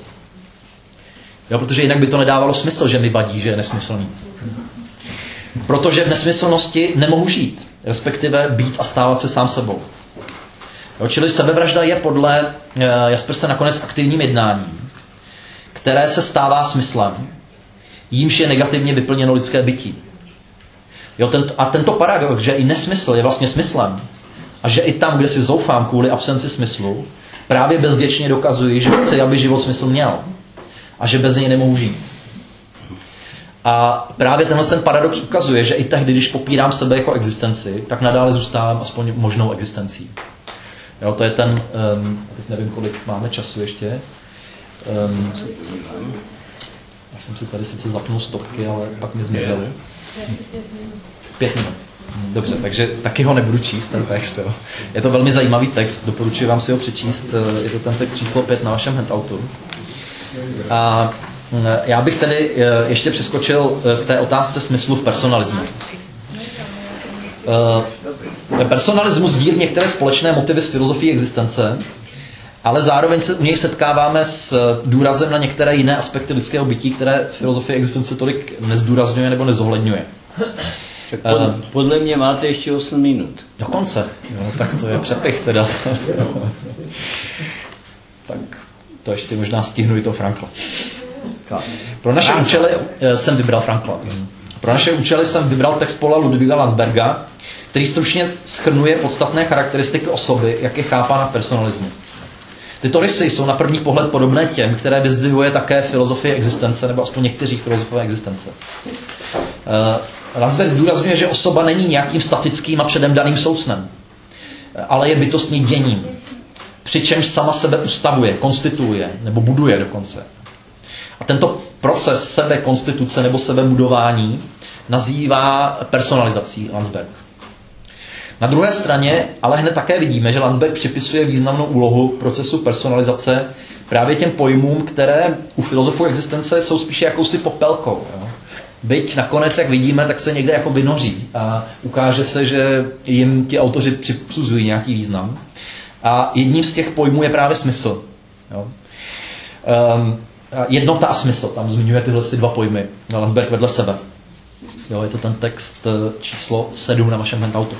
Jo, protože jinak by to nedávalo smysl, že mi vadí, že je nesmyslný. Protože v nesmyslnosti nemohu žít. Respektive být a stávat se sám sebou. Jo, čili sebevražda je podle Jasperse nakonec aktivním jednáním, které se stává smyslem, jímž je negativně vyplněno lidské bytí. Jo, tento, a tento paradox, že i nesmysl je vlastně smyslem a že i tam, kde si zoufám kvůli absenci smyslu, právě bezděčně dokazuji, že chci, aby život smysl měl a že bez něj nemohu žít. A právě tenhle ten paradox ukazuje, že i tehdy, když popírám sebe jako existenci, tak nadále zůstávám aspoň možnou existencí. Jo, to je ten, um, teď nevím, kolik máme času ještě. Um, já jsem si tady sice zapnul stopky, ale pak mi zmizely. Pět minut. Dobře, takže taky ho nebudu číst, ten text. Jo. Je to velmi zajímavý text, doporučuji vám si ho přečíst. Je to ten text číslo pět na vašem handoutu. A já bych tedy ještě přeskočil k té otázce smyslu v personalismu. Personalismus sdílí některé společné motivy z filozofie existence, ale zároveň se u něj setkáváme s důrazem na některé jiné aspekty lidského bytí, které filozofie existence tolik nezdůrazňuje nebo nezohledňuje. Pod, podle mě máte ještě osm minut. Dokonce. No, tak to je přepich teda. Tak to ještě možná stihnu i to Frankla. Pro naše účely jsem vybral Frankla. Pro naše účely jsem vybral text Paula Ludwiga Landsberga, který stručně shrnuje podstatné charakteristiky osoby, jak je chápána v personalismu. Tyto rysy jsou na první pohled podobné těm, které vyzdvihuje také filozofie existence, nebo aspoň někteří filozofové existence. Uh, Landsberg zdůrazňuje, že osoba není nějakým statickým a předem daným soucnem, ale je bytostně děním, přičemž sama sebe ustavuje, konstituuje, nebo buduje dokonce. A tento proces sebekonstituce nebo sebebudování nazývá personalizací Landsberg. Na druhé straně ale hned také vidíme, že Landsberg připisuje významnou úlohu procesu personalizace právě těm pojmům, které u filozofů existence jsou spíše jakousi popelkou. Jo? Byť nakonec, jak vidíme, tak se někde jako vynoří a ukáže se, že jim ti autoři přisuzují nějaký význam. A jedním z těch pojmů je právě smysl. Jo? Um, jednota a smysl, tam zmiňuje tyhle dva pojmy. Landsberg vedle sebe. Jo, je to ten text číslo sedm na vašem handoutu.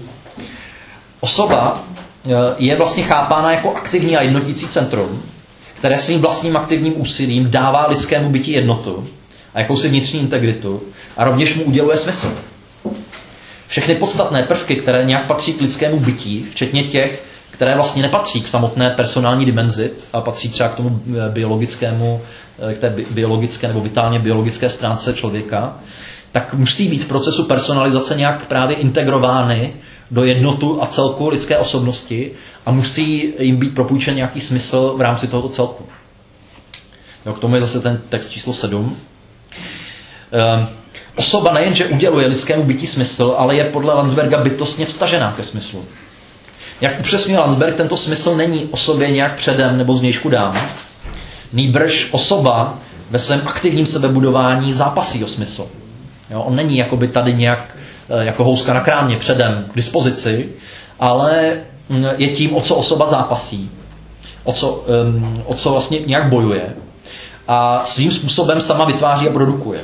Osoba je vlastně chápána jako aktivní a jednotící centrum, které svým vlastním aktivním úsilím dává lidskému bytí jednotu a jakousi vnitřní integritu a rovněž mu uděluje smysl. Všechny podstatné prvky, které nějak patří k lidskému bytí, včetně těch, které vlastně nepatří k samotné personální dimenzi a patří třeba k tomu biologickému, k té biologické nebo vitálně biologické stránce člověka, tak musí být v procesu personalizace nějak právě integrovány do jednotu a celku lidské osobnosti a musí jim být propůjčen nějaký smysl v rámci tohoto celku. Jo, k tomu je zase ten text číslo sedm. Ehm, osoba nejenže uděluje lidskému bytí smysl, ale je podle Landsberga bytostně vstažená ke smyslu. Jak upřesňuje Landsberg, tento smysl není osobě nějak předem nebo zvnějšku dán. Nýbrž osoba ve svém aktivním sebebudování zápasí o smysl. Jo, on není jakoby tady nějak jako houska na krámě předem k dispozici, ale je tím, o co osoba zápasí, o co, um, o co vlastně nějak bojuje a svým způsobem sama vytváří a produkuje.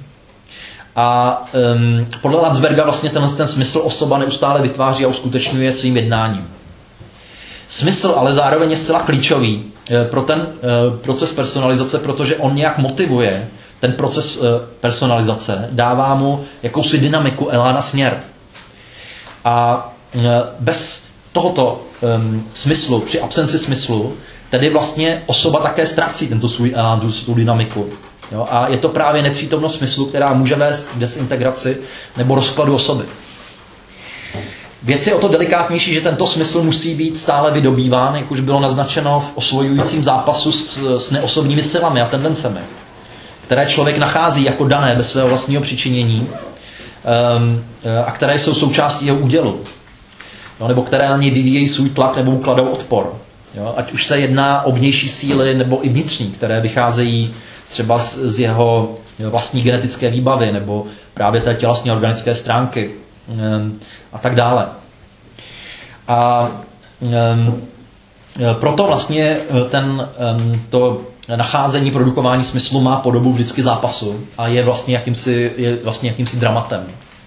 A um, podle Landsberga vlastně tenhle ten smysl osoba neustále vytváří a uskutečňuje svým jednáním. Smysl ale zároveň je zcela klíčový pro ten uh, proces personalizace, protože on nějak motivuje ten proces uh, personalizace, dává mu jakousi dynamiku, elán a směr. A uh, bez tohoto um, smyslu, při absenci smyslu, tedy vlastně osoba také ztrácí tento svůj elán, tu, tu dynamiku. Jo? A je to právě nepřítomnost smyslu, která může vést k desintegraci nebo rozkladu osoby. Věc je o to delikátnější, že tento smysl musí být stále vydobýván, jak už bylo naznačeno v osvojujícím zápasu s, s neosobními silami a tendencemi, které člověk nachází jako dané bez svého vlastního přičinění um, a které jsou součástí jeho údělu. Jo? Nebo které na něj vyvíjejí svůj tlak nebo ukladou odpor. Jo? Ať už se jedná o vnější síly nebo i vnitřní, které vycházejí třeba z, z jeho vlastní genetické výbavy nebo právě té tělesně organické stránky um, a tak dále. A um, proto vlastně ten, um, to nacházení, produkování smyslu má podobu vždycky zápasu a je vlastně jakýmsi, je vlastně jakýmsi dramatem.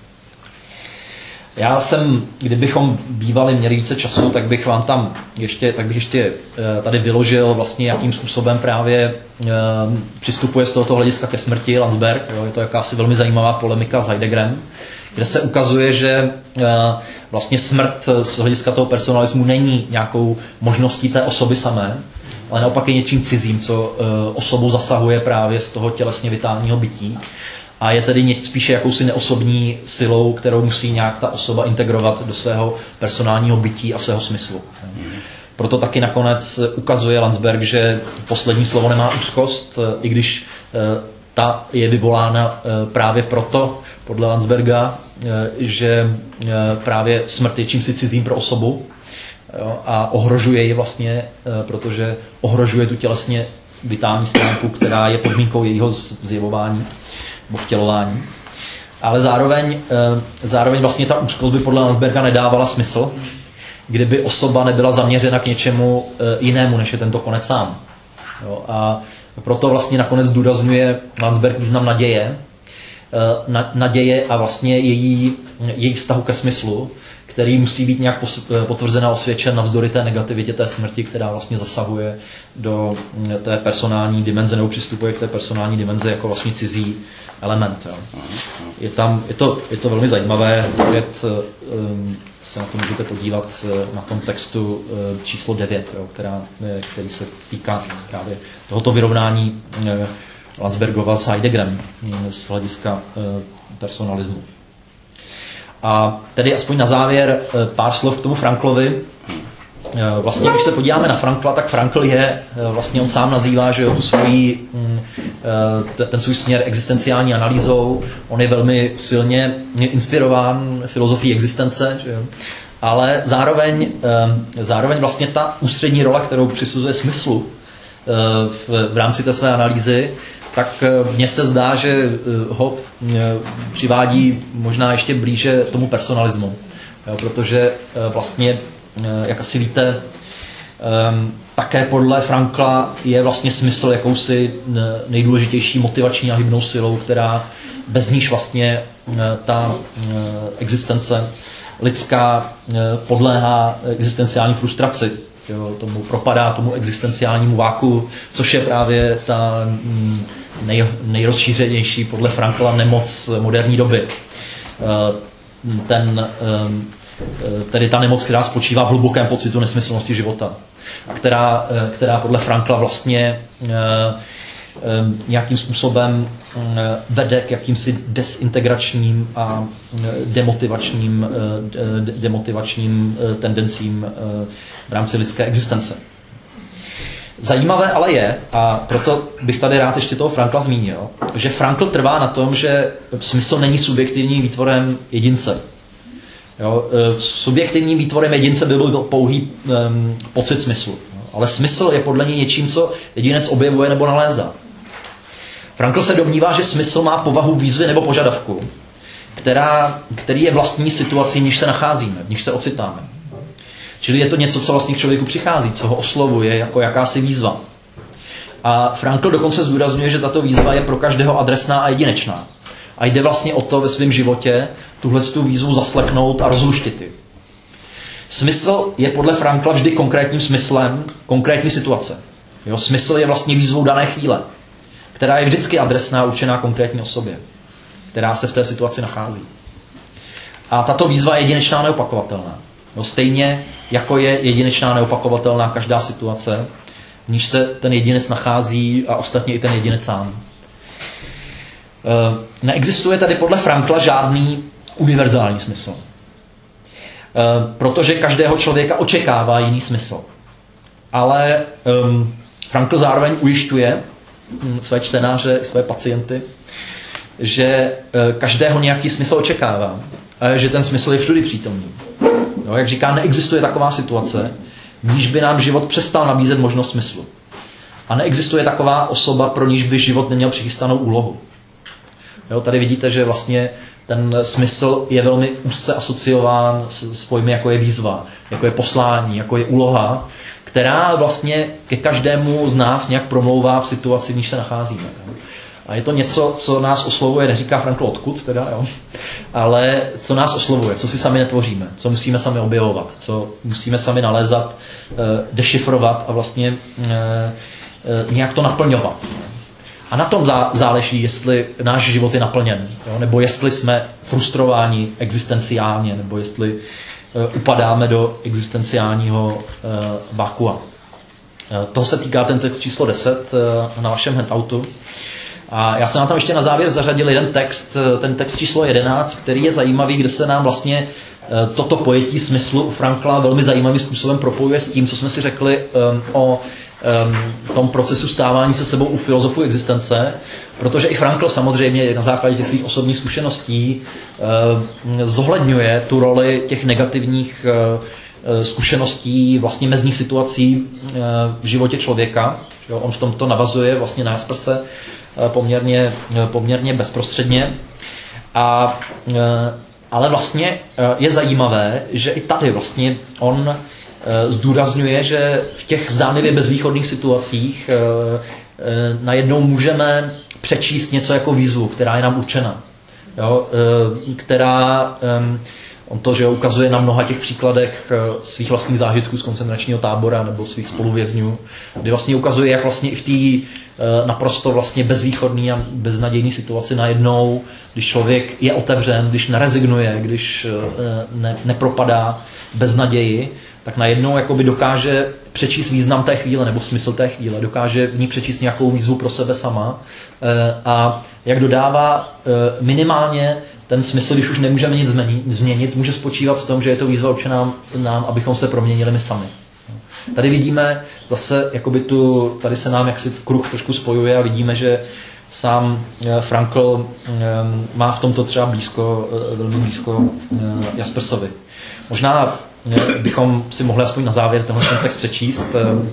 Já jsem, kdybychom bývali měli více času, tak bych vám tam ještě, tak bych ještě tady vyložil vlastně, jakým způsobem právě přistupuje z tohoto hlediska ke smrti Landsberg. Jo, je to jakási velmi zajímavá polemika s Heideggerem, kde se ukazuje, že vlastně smrt z hlediska toho personalismu není nějakou možností té osoby samé, ale naopak je něčím cizím, co osobou zasahuje právě z toho tělesně vitálního bytí. A je tedy něco spíše jakousi neosobní silou, kterou musí nějak ta osoba integrovat do svého personálního bytí a svého smyslu. Proto taky nakonec ukazuje Landsberg, že poslední slovo nemá úzkost, i když ta je vyvolána právě proto, podle Landsberga, že právě smrt je čímsi cizím pro osobu a ohrožuje ji vlastně, protože ohrožuje tu tělesně vitální stránku, která je podmínkou jejího zjevování nebo vtělování. Ale zároveň, zároveň vlastně ta úzkost by podle Landsberga nedávala smysl, kdyby osoba nebyla zaměřena k něčemu jinému, než je tento konec sám. Jo, a proto vlastně nakonec zdůrazňuje Landsberg význam naděje, naděje a vlastně její, její vztahu ke smyslu, který musí být nějak potvrzen a osvědčen navzdory té negativitě té smrti, která vlastně zasahuje do té personální dimenze nebo přistupuje k té personální dimenze jako vlastně cizí element. Jo. Je, tam, je, to, je to velmi zajímavé, opět se na to můžete podívat na tom textu číslo devět, jo, která, který se týká právě tohoto vyrovnání Landsbergova s Heideggerem z hlediska personalismu. A tedy aspoň na závěr pár slov k tomu Franklovi. vlastně, když se podíváme na Frankla, tak Frankl je, vlastně on sám nazývá, že jo, tu svůj, ten svůj směr existenciální analýzou, on je velmi silně inspirován filozofií existence, že jo, ale zároveň, zároveň vlastně ta ústřední role, kterou přisuzuje smyslu v, v rámci té své analýzy, tak mně se zdá, že ho přivádí možná ještě blíže tomu personalismu, jo, protože vlastně, jak asi víte, také podle Frankla je vlastně smysl jakousi nejdůležitější motivační a hybnou silou, která bez níž vlastně ta existence lidská podléhá existenciální frustraci. Jo, tomu propadá, tomu existenciálnímu váku, což je právě ta nej, nejrozšířenější podle Frankla nemoc moderní doby. Ten, tedy ta nemoc, která spočívá v hlubokém pocitu nesmyslnosti života a která, která podle Frankla vlastně nějakým způsobem vede k jakýmsi desintegračním a demotivačním, demotivačním tendencím v rámci lidské existence. Zajímavé ale je, a proto bych tady rád ještě toho Frankla zmínil, že Frankl trvá na tom, že smysl není subjektivním výtvorem jedince. Jo, subjektivním výtvorem jedince by byl pouhý um, pocit smyslu. Ale smysl je podle něj něčím, co jedinec objevuje nebo nalézá. Frankl se domnívá, že smysl má povahu výzvy nebo požadavku, která, který je vlastní situací, v níž se nacházíme, v níž se ocitáme. Čili je to něco, co vlastně k člověku přichází, co ho oslovuje jako jakási výzva. A Frankl dokonce zdůrazňuje, že tato výzva je pro každého adresná a jedinečná. A jde vlastně o to ve svém životě tuhletu výzvu zaslechnout a rozluštit ji. Smysl je podle Frankla vždy konkrétním smyslem konkrétní situace. Jo, smysl je vlastně výzvou dané chvíle, která je vždycky adresná, určená konkrétní osobě, která se v té situaci nachází. A tato výzva je jedinečná a neopakovatelná. No, stejně jako je jedinečná a neopakovatelná každá situace, v níž se ten jedinec nachází a ostatně i ten jedinec sám. E, neexistuje tady podle Frankla žádný univerzální smysl. E, protože každého člověka očekává jiný smysl. Ale e, Frankl zároveň ujišťuje své čtenáře, své pacienty, že každého nějaký smysl očekává a že ten smysl je všudy přítomný. No, jak říká, neexistuje taková situace, v níž by nám život přestal nabízet možnost smyslu. A neexistuje taková osoba, pro níž by život neměl přichystanou úlohu. Jo, tady vidíte, že vlastně ten smysl je velmi úzce asociován s, s pojmy, jako je výzva, jako je poslání, jako je úloha, která vlastně ke každému z nás nějak promlouvá v situaci, v níž se nacházíme. A je to něco, co nás oslovuje, neříká Frankl odkud, teda, jo, ale co nás oslovuje, co si sami netvoříme, co musíme sami objevovat, co musíme sami nalézat, dešifrovat a vlastně nějak to naplňovat. A na tom záleží, jestli náš život je naplněn, jo, nebo jestli jsme frustrováni existenciálně, nebo jestli upadáme do existenciálního vakua. Toho se týká ten text číslo deset na vašem handoutu. A já jsem nám tam ještě na závěr zařadil jeden text, ten text číslo jedenáct, který je zajímavý, kde se nám vlastně toto pojetí smyslu u Frankla velmi zajímavým způsobem propojuje s tím, co jsme si řekli o tom procesu stávání se sebou u filozofů existence, protože i Frankl samozřejmě na základě těch svých osobních zkušeností zohledňuje tu roli těch negativních zkušeností, vlastně mezních situací v životě člověka. On v tomto navazuje vlastně na Jasperse poměrně, poměrně bezprostředně. A, ale vlastně je zajímavé, že i tady vlastně on zdůrazňuje, že v těch zdánlivě bezvýchodných situacích najednou můžeme přečíst něco jako výzvu, která je nám určena. Jo, která, on to, že ukazuje na mnoha těch příkladech svých vlastních zážitků z koncentračního tábora nebo svých spoluvězňů, kdy vlastně ukazuje, jak vlastně i v té naprosto vlastně bezvýchodný a beznadějný situaci najednou, když člověk je otevřen, když nerezignuje, když ne, nepropadá beznaději, tak najednou jakoby dokáže přečíst význam té chvíle nebo smysl té chvíle, dokáže v ní přečíst nějakou výzvu pro sebe sama a jak dodává minimálně ten smysl, když už nemůžeme nic změnit, může spočívat v tom, že je to výzva určená nám, abychom se proměnili my sami. Tady vidíme zase, jakoby tu, tady se nám jaksi kruh trošku spojuje a vidíme, že sám Frankl má v tomto třeba blízko, velmi blízko Jaspersovi. Možná bychom si mohli aspoň na závěr tenhle ten text přečíst.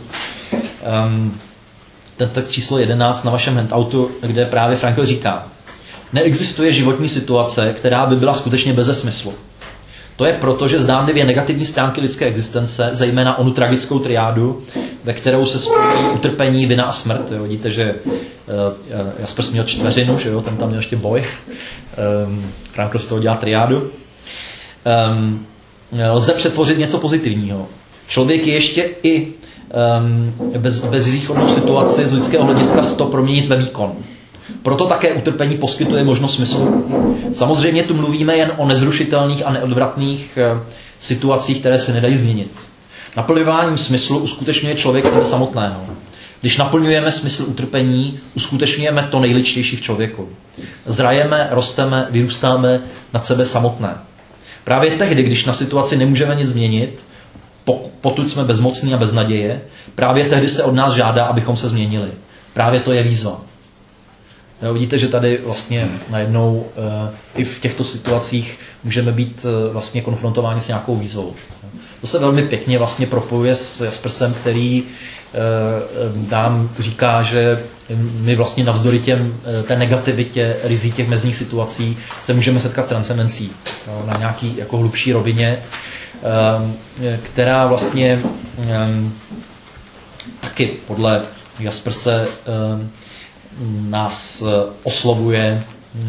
Ten text číslo jedenáct na vašem handoutu, kde právě Frankl říká: neexistuje životní situace, která by byla skutečně beze smyslu. To je proto, že zdánlivě negativní stránky lidské existence, zejména onu tragickou triádu, ve kterou se spojí utrpení, vina a smrt. Jo, vidíte, že uh, Jaspers měl čtveřinu, že jo, ten tam měl ještě boj. Um, Frankl z toho dělá triádu. Um, lze přetvořit něco pozitivního. Člověk je ještě i um, bez, bezvýchodnou situaci z lidského hlediska to proměnit ve výkon. Proto také utrpení poskytuje možnost smyslu. Samozřejmě tu mluvíme jen o nezrušitelných a neodvratných situacích, které se nedají změnit. Naplňováním smyslu uskutečňuje člověk sebe samotného. Když naplňujeme smysl utrpení, uskutečňujeme to nejličtější v člověku. Zrajeme, rosteme, vyrůstáme nad sebe samotné. Právě tehdy, když na situaci nemůžeme nic změnit, potud jsme bezmocní a bez naděje, právě tehdy se od nás žádá, abychom se změnili. Právě to je výzva. Jo, vidíte, že tady vlastně najednou uh, i v těchto situacích můžeme být uh, vlastně konfrontováni s nějakou výzvou. To se velmi pěkně vlastně propojuje s Jaspersem, který uh, nám říká, že my vlastně navzdory těm, uh, té negativitě, rizí těch mezních situací se můžeme setkat s transcendencí, jo, na nějaký jako hlubší rovině, uh, která vlastně um, taky podle Jasperse uh, nás oslovuje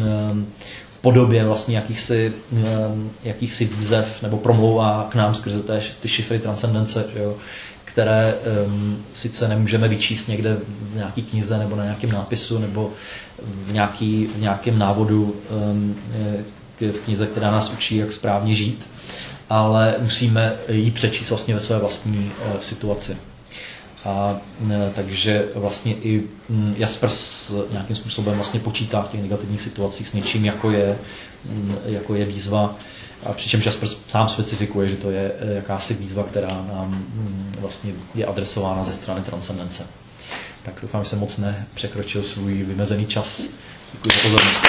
v podobě vlastně jakýchsi, jakýchsi výzev nebo promlouvá k nám skrze té, ty šifry transcendence, jo, které um, sice nemůžeme vyčíst někde v nějaké knize nebo na nějakém nápisu nebo v, nějaký, v nějakém návodu um, v knize, která nás učí, jak správně žít, ale musíme ji přečíst vlastně ve své vlastní uh, situaci. A ne, takže vlastně i Jaspers nějakým způsobem vlastně počítá v těch negativních situacích s něčím, jako je, jako je výzva, a přičemž Jaspers sám specifikuje, že to je jakási výzva, která nám vlastně je adresována ze strany transcendence. Tak doufám, že jsem moc nepřekročil svůj vymezený čas. Děkuji za pozornost.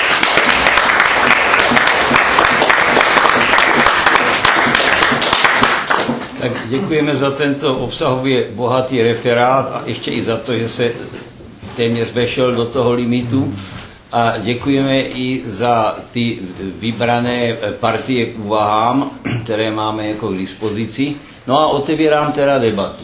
Tak děkujeme za tento obsahově bohatý referát a ještě i za to, že se téměř vešel do toho limitu. A děkujeme i za ty vybrané partie k úvahám, které máme jako k dispozici. No a otevírám teda debatu.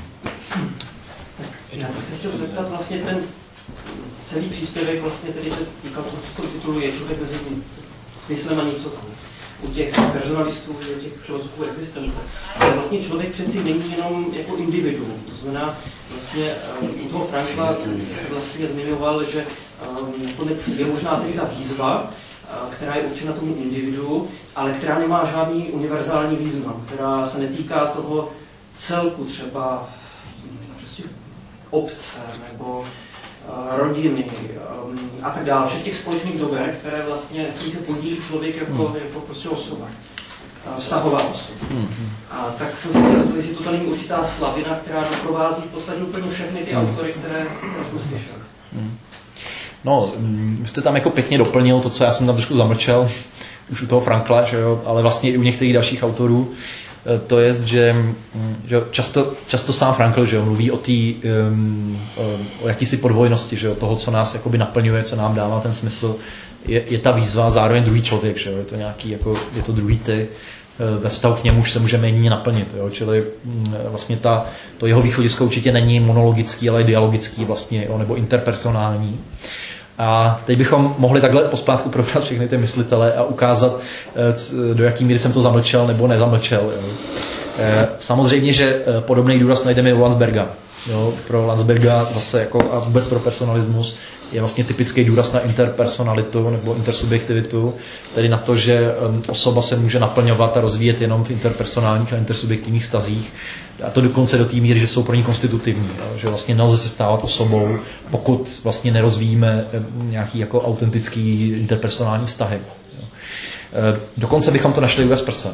Já bych se chtěl zeptat, vlastně ten celý příspěvek vlastně tedy se týkal toho titulu Je člověk mezi smyslem a nicotou. U těch personalistů, u těch filozofů existence. Ale vlastně člověk přeci není jenom jako individuum. To znamená, vlastně u toho Frankla jste vlastně zmiňoval, že nakonec je možná tedy ta výzva, která je určena tomu individu, ale která nemá žádný univerzální význam, která se netýká toho celku, třeba prostě obce nebo rodiny a tak dále, všech těch společných dober, které vlastně se podílí člověk jako, hmm. jako prostě osoba, vztahová osoba. Hmm. A tak jsem se chtěl, jestli to tady není určitá slavina, která doprovází v podstatě úplně všechny ty hmm. autory, které, které jsme slyšeli. Hmm. No, vy jste tam jako pěkně doplnil to, co já jsem tam trošku zamlčel, už u toho Frankla, že jo, ale vlastně i u některých dalších autorů. To je, že, že často, často sám Frankl, že jo, mluví o té um, o jakýsi podvojnosti, že jo, toho, co nás jakoby naplňuje, co nám dává ten smysl, je, je ta výzva, zároveň druhý člověk, že jo, je to nějaký, jako, je to druhý ty, ve vztahu k němu už se můžeme jedině naplnit, jo, čili vlastně ta, to jeho východisko určitě není monologický, ale dialogický vlastně, jo, nebo interpersonální. A teď bychom mohli takhle pospátku probrat všechny ty myslitele a ukázat, do jaký míry jsem to zamlčel nebo nezamlčel. Jo. Samozřejmě, že podobný důraz najdeme u Landsberga. Jo. Pro Landsberga zase jako a vůbec pro personalismus je vlastně typický důraz na interpersonalitu nebo intersubjektivitu, tedy na to, že osoba se může naplňovat a rozvíjet jenom v interpersonálních a intersubjektivních vztazích. A to dokonce do té míry, že jsou pro ní konstitutivní. Jo? Že vlastně nelze se stávat osobou, pokud vlastně nerozvíjíme nějaký jako autentický interpersonální vztahy. Jo? Dokonce bychom to našli u Jasperse.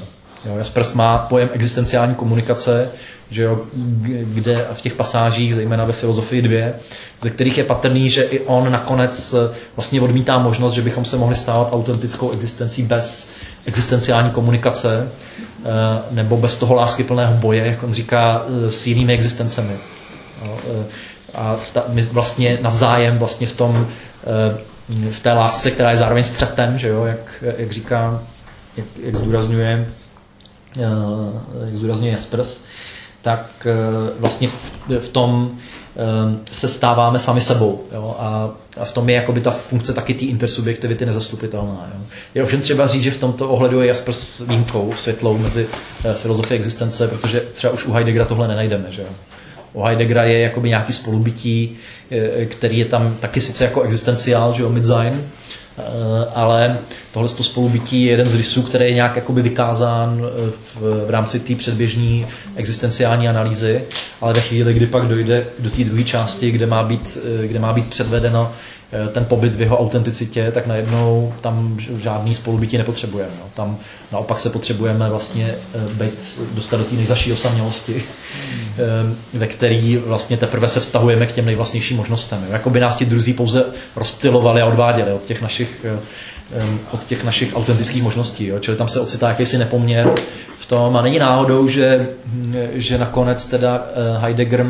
Jo, Jaspers má pojem existenciální komunikace, že jo, kde v těch pasážích, zejména ve filozofii dvě, ze kterých je patrný, že i on nakonec vlastně odmítá možnost, že bychom se mohli stávat autentickou existencí bez existenciální komunikace nebo bez toho láskyplného boje, jak on říká, s jinými existencemi. Jo, a ta, my vlastně navzájem vlastně v tom v té lásce, která je zároveň střetem, že jo, jak, jak říká, jak, jak zdůrazňuje jak zdůrazňuje Jaspers, tak vlastně v, v tom se stáváme sami sebou. Jo? A, a v tom je jakoby ta funkce taky té intersubjektivity nezastupitelná. Jo? Je ovšem třeba říct, že v tomto ohledu je Jaspers výjimkou světlou mezi filozofií existence, protože třeba už u Heideggera tohle nenajdeme. Že jo? U Heideggera je jakoby nějaký spolubytí, který je tam taky sice jako existenciál, že jo, Mitsein, ale tohle spolubytí je jeden z rysů, který je nějak jakoby vykázán v, v rámci té předběžné existenciální analýzy, ale ve chvíli, kdy pak dojde do té druhé části, kde má být, kde má být předvedeno ten pobyt v jeho autenticitě, tak najednou tam žádný spolubytí nepotřebujeme. No. Tam naopak se potřebujeme vlastně být, dostat do té nejzaší osamělosti, ve který vlastně teprve se vztahujeme k těm nejvlastnějším možnostem. Jo. Jakoby nás ti druzí pouze rozptylovali a odváděli od těch našich, od těch našich autentických možností. Jo. Čili tam se ocitá jakýsi nepoměr v tom a není náhodou, že, že nakonec teda Heidegger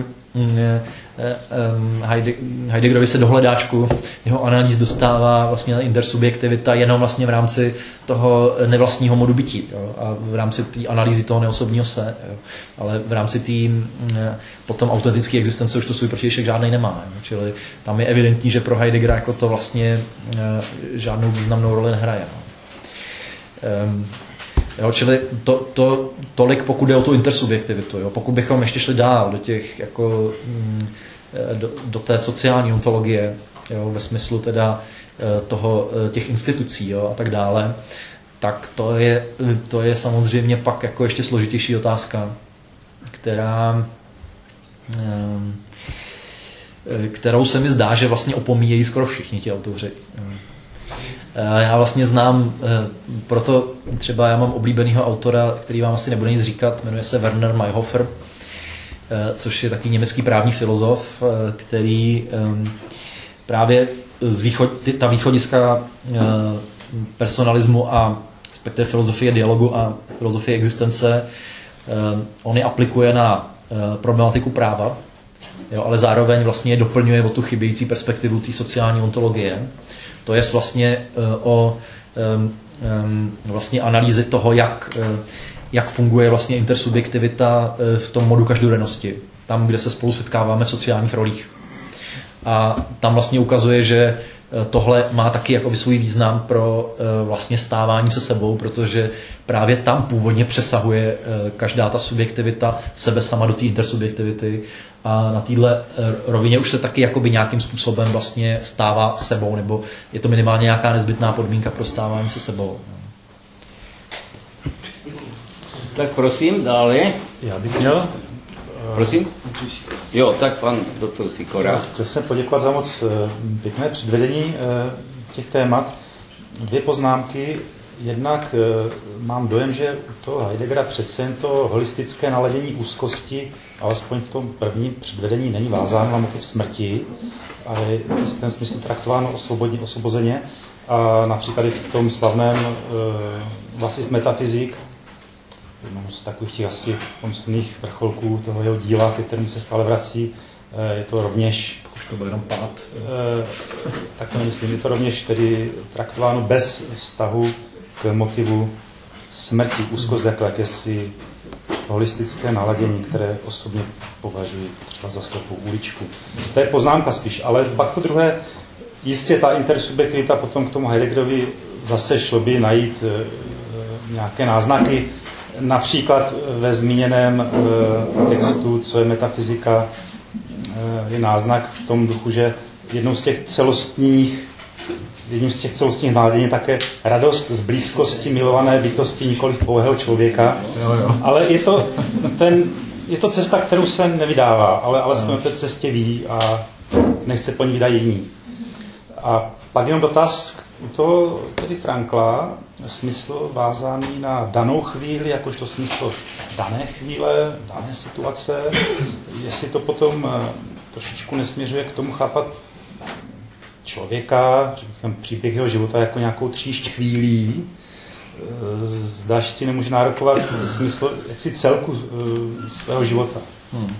Heideggerovi se do hledáčku jeho analýz dostává vlastně intersubjektivita jenom vlastně v rámci toho nevlastního modu bytí, jo, a v rámci té analýzy toho neosobního se, jo, ale v rámci té potom autentické existence už to svůj protějšek žádnej nemá, jo, čili tam je evidentní, že pro Heideggera jako to vlastně žádnou významnou roli nehraje. No. Um, Jo, čili to, to, tolik, pokud jde o tu intersubjektivitu. Jo. Pokud bychom ještě šli dál do, těch, jako, do, do té sociální ontologie, jo, ve smyslu teda toho, těch institucí, jo, a tak dále, tak to je, to je samozřejmě pak jako ještě složitější otázka, která, kterou se mi zdá, že vlastně opomíjejí skoro všichni ti autoři. Já vlastně znám, proto třeba já mám oblíbenýho autora, který vám asi nebude nic říkat, jmenuje se Werner Mayhofer, což je taky německý právní filozof, který právě z východ, ta východiska personalismu a respektive filozofie dialogu a filozofie existence, on je aplikuje na problematiku práva, jo, ale zároveň vlastně doplňuje o tu chybějící perspektivu té sociální ontologie. To je vlastně o vlastně analýzy toho, jak, jak funguje vlastně intersubjektivita v tom modu každodennosti. Tam, kde se spolu setkáváme v sociálních rolích. A tam vlastně ukazuje, že tohle má taky jako svůj význam pro vlastně stávání se sebou, protože právě tam původně přesahuje každá ta subjektivita sebe sama do té intersubjektivity a na této rovině už se taky jakoby nějakým způsobem vlastně stává sebou, nebo je to minimálně nějaká nezbytná podmínka pro stávání se sebou. Tak prosím, dále. Já bych měl... Prosím? Jo, tak pan doktor Sikora. Chtěl jsem poděkovat za moc pěkné předvedení těch témat. Dvě poznámky. Jednak mám dojem, že u toho Heideggera přece jen to holistické naladění úzkosti, alespoň v tom prvním předvedení, není vázáno na motiv smrti, ale je v tom smyslu traktováno osvobodně, osvobozeně. A například v tom slavném Vlastist metafyzik, jednou z takových těch asi pomyslných vrcholků toho jeho díla, ke kterému se stále vrací, je to rovněž, už to byl jenom pád. Tak to nemyslím, je to rovněž tedy traktováno bez vztahu k motivu smrti, úzkost jako jakési holistické naladění, které osobně považuji třeba za slepou uličku. To je poznámka spíš, ale pak to druhé, jistě ta intersubjektivita potom k tomu Heideggerovi zase šlo by najít nějaké náznaky. Například ve zmíněném textu, co je metafyzika, je náznak v tom duchu, že jednou z těch celostních, jedním z těch celostních naladění je také radost z blízkosti milované bytosti, nikoliv pouhého člověka. Jo, jo. Ale je to, ten, je to cesta, kterou se nevydává, ale alespoň o té cestě ví a nechce po ní vydat jiný. A pak jenom dotaz u toho tedy Frankla smysl vázaný na danou chvíli, jakožto smysl dané chvíle, dané situace, jestli to potom trošičku nesměřuje k tomu chápat člověka, řekněme, příběh jeho života jako nějakou tříšť chvílí, zdáš si nemůže nárokovat smysl jaksi celku svého života. Hmm.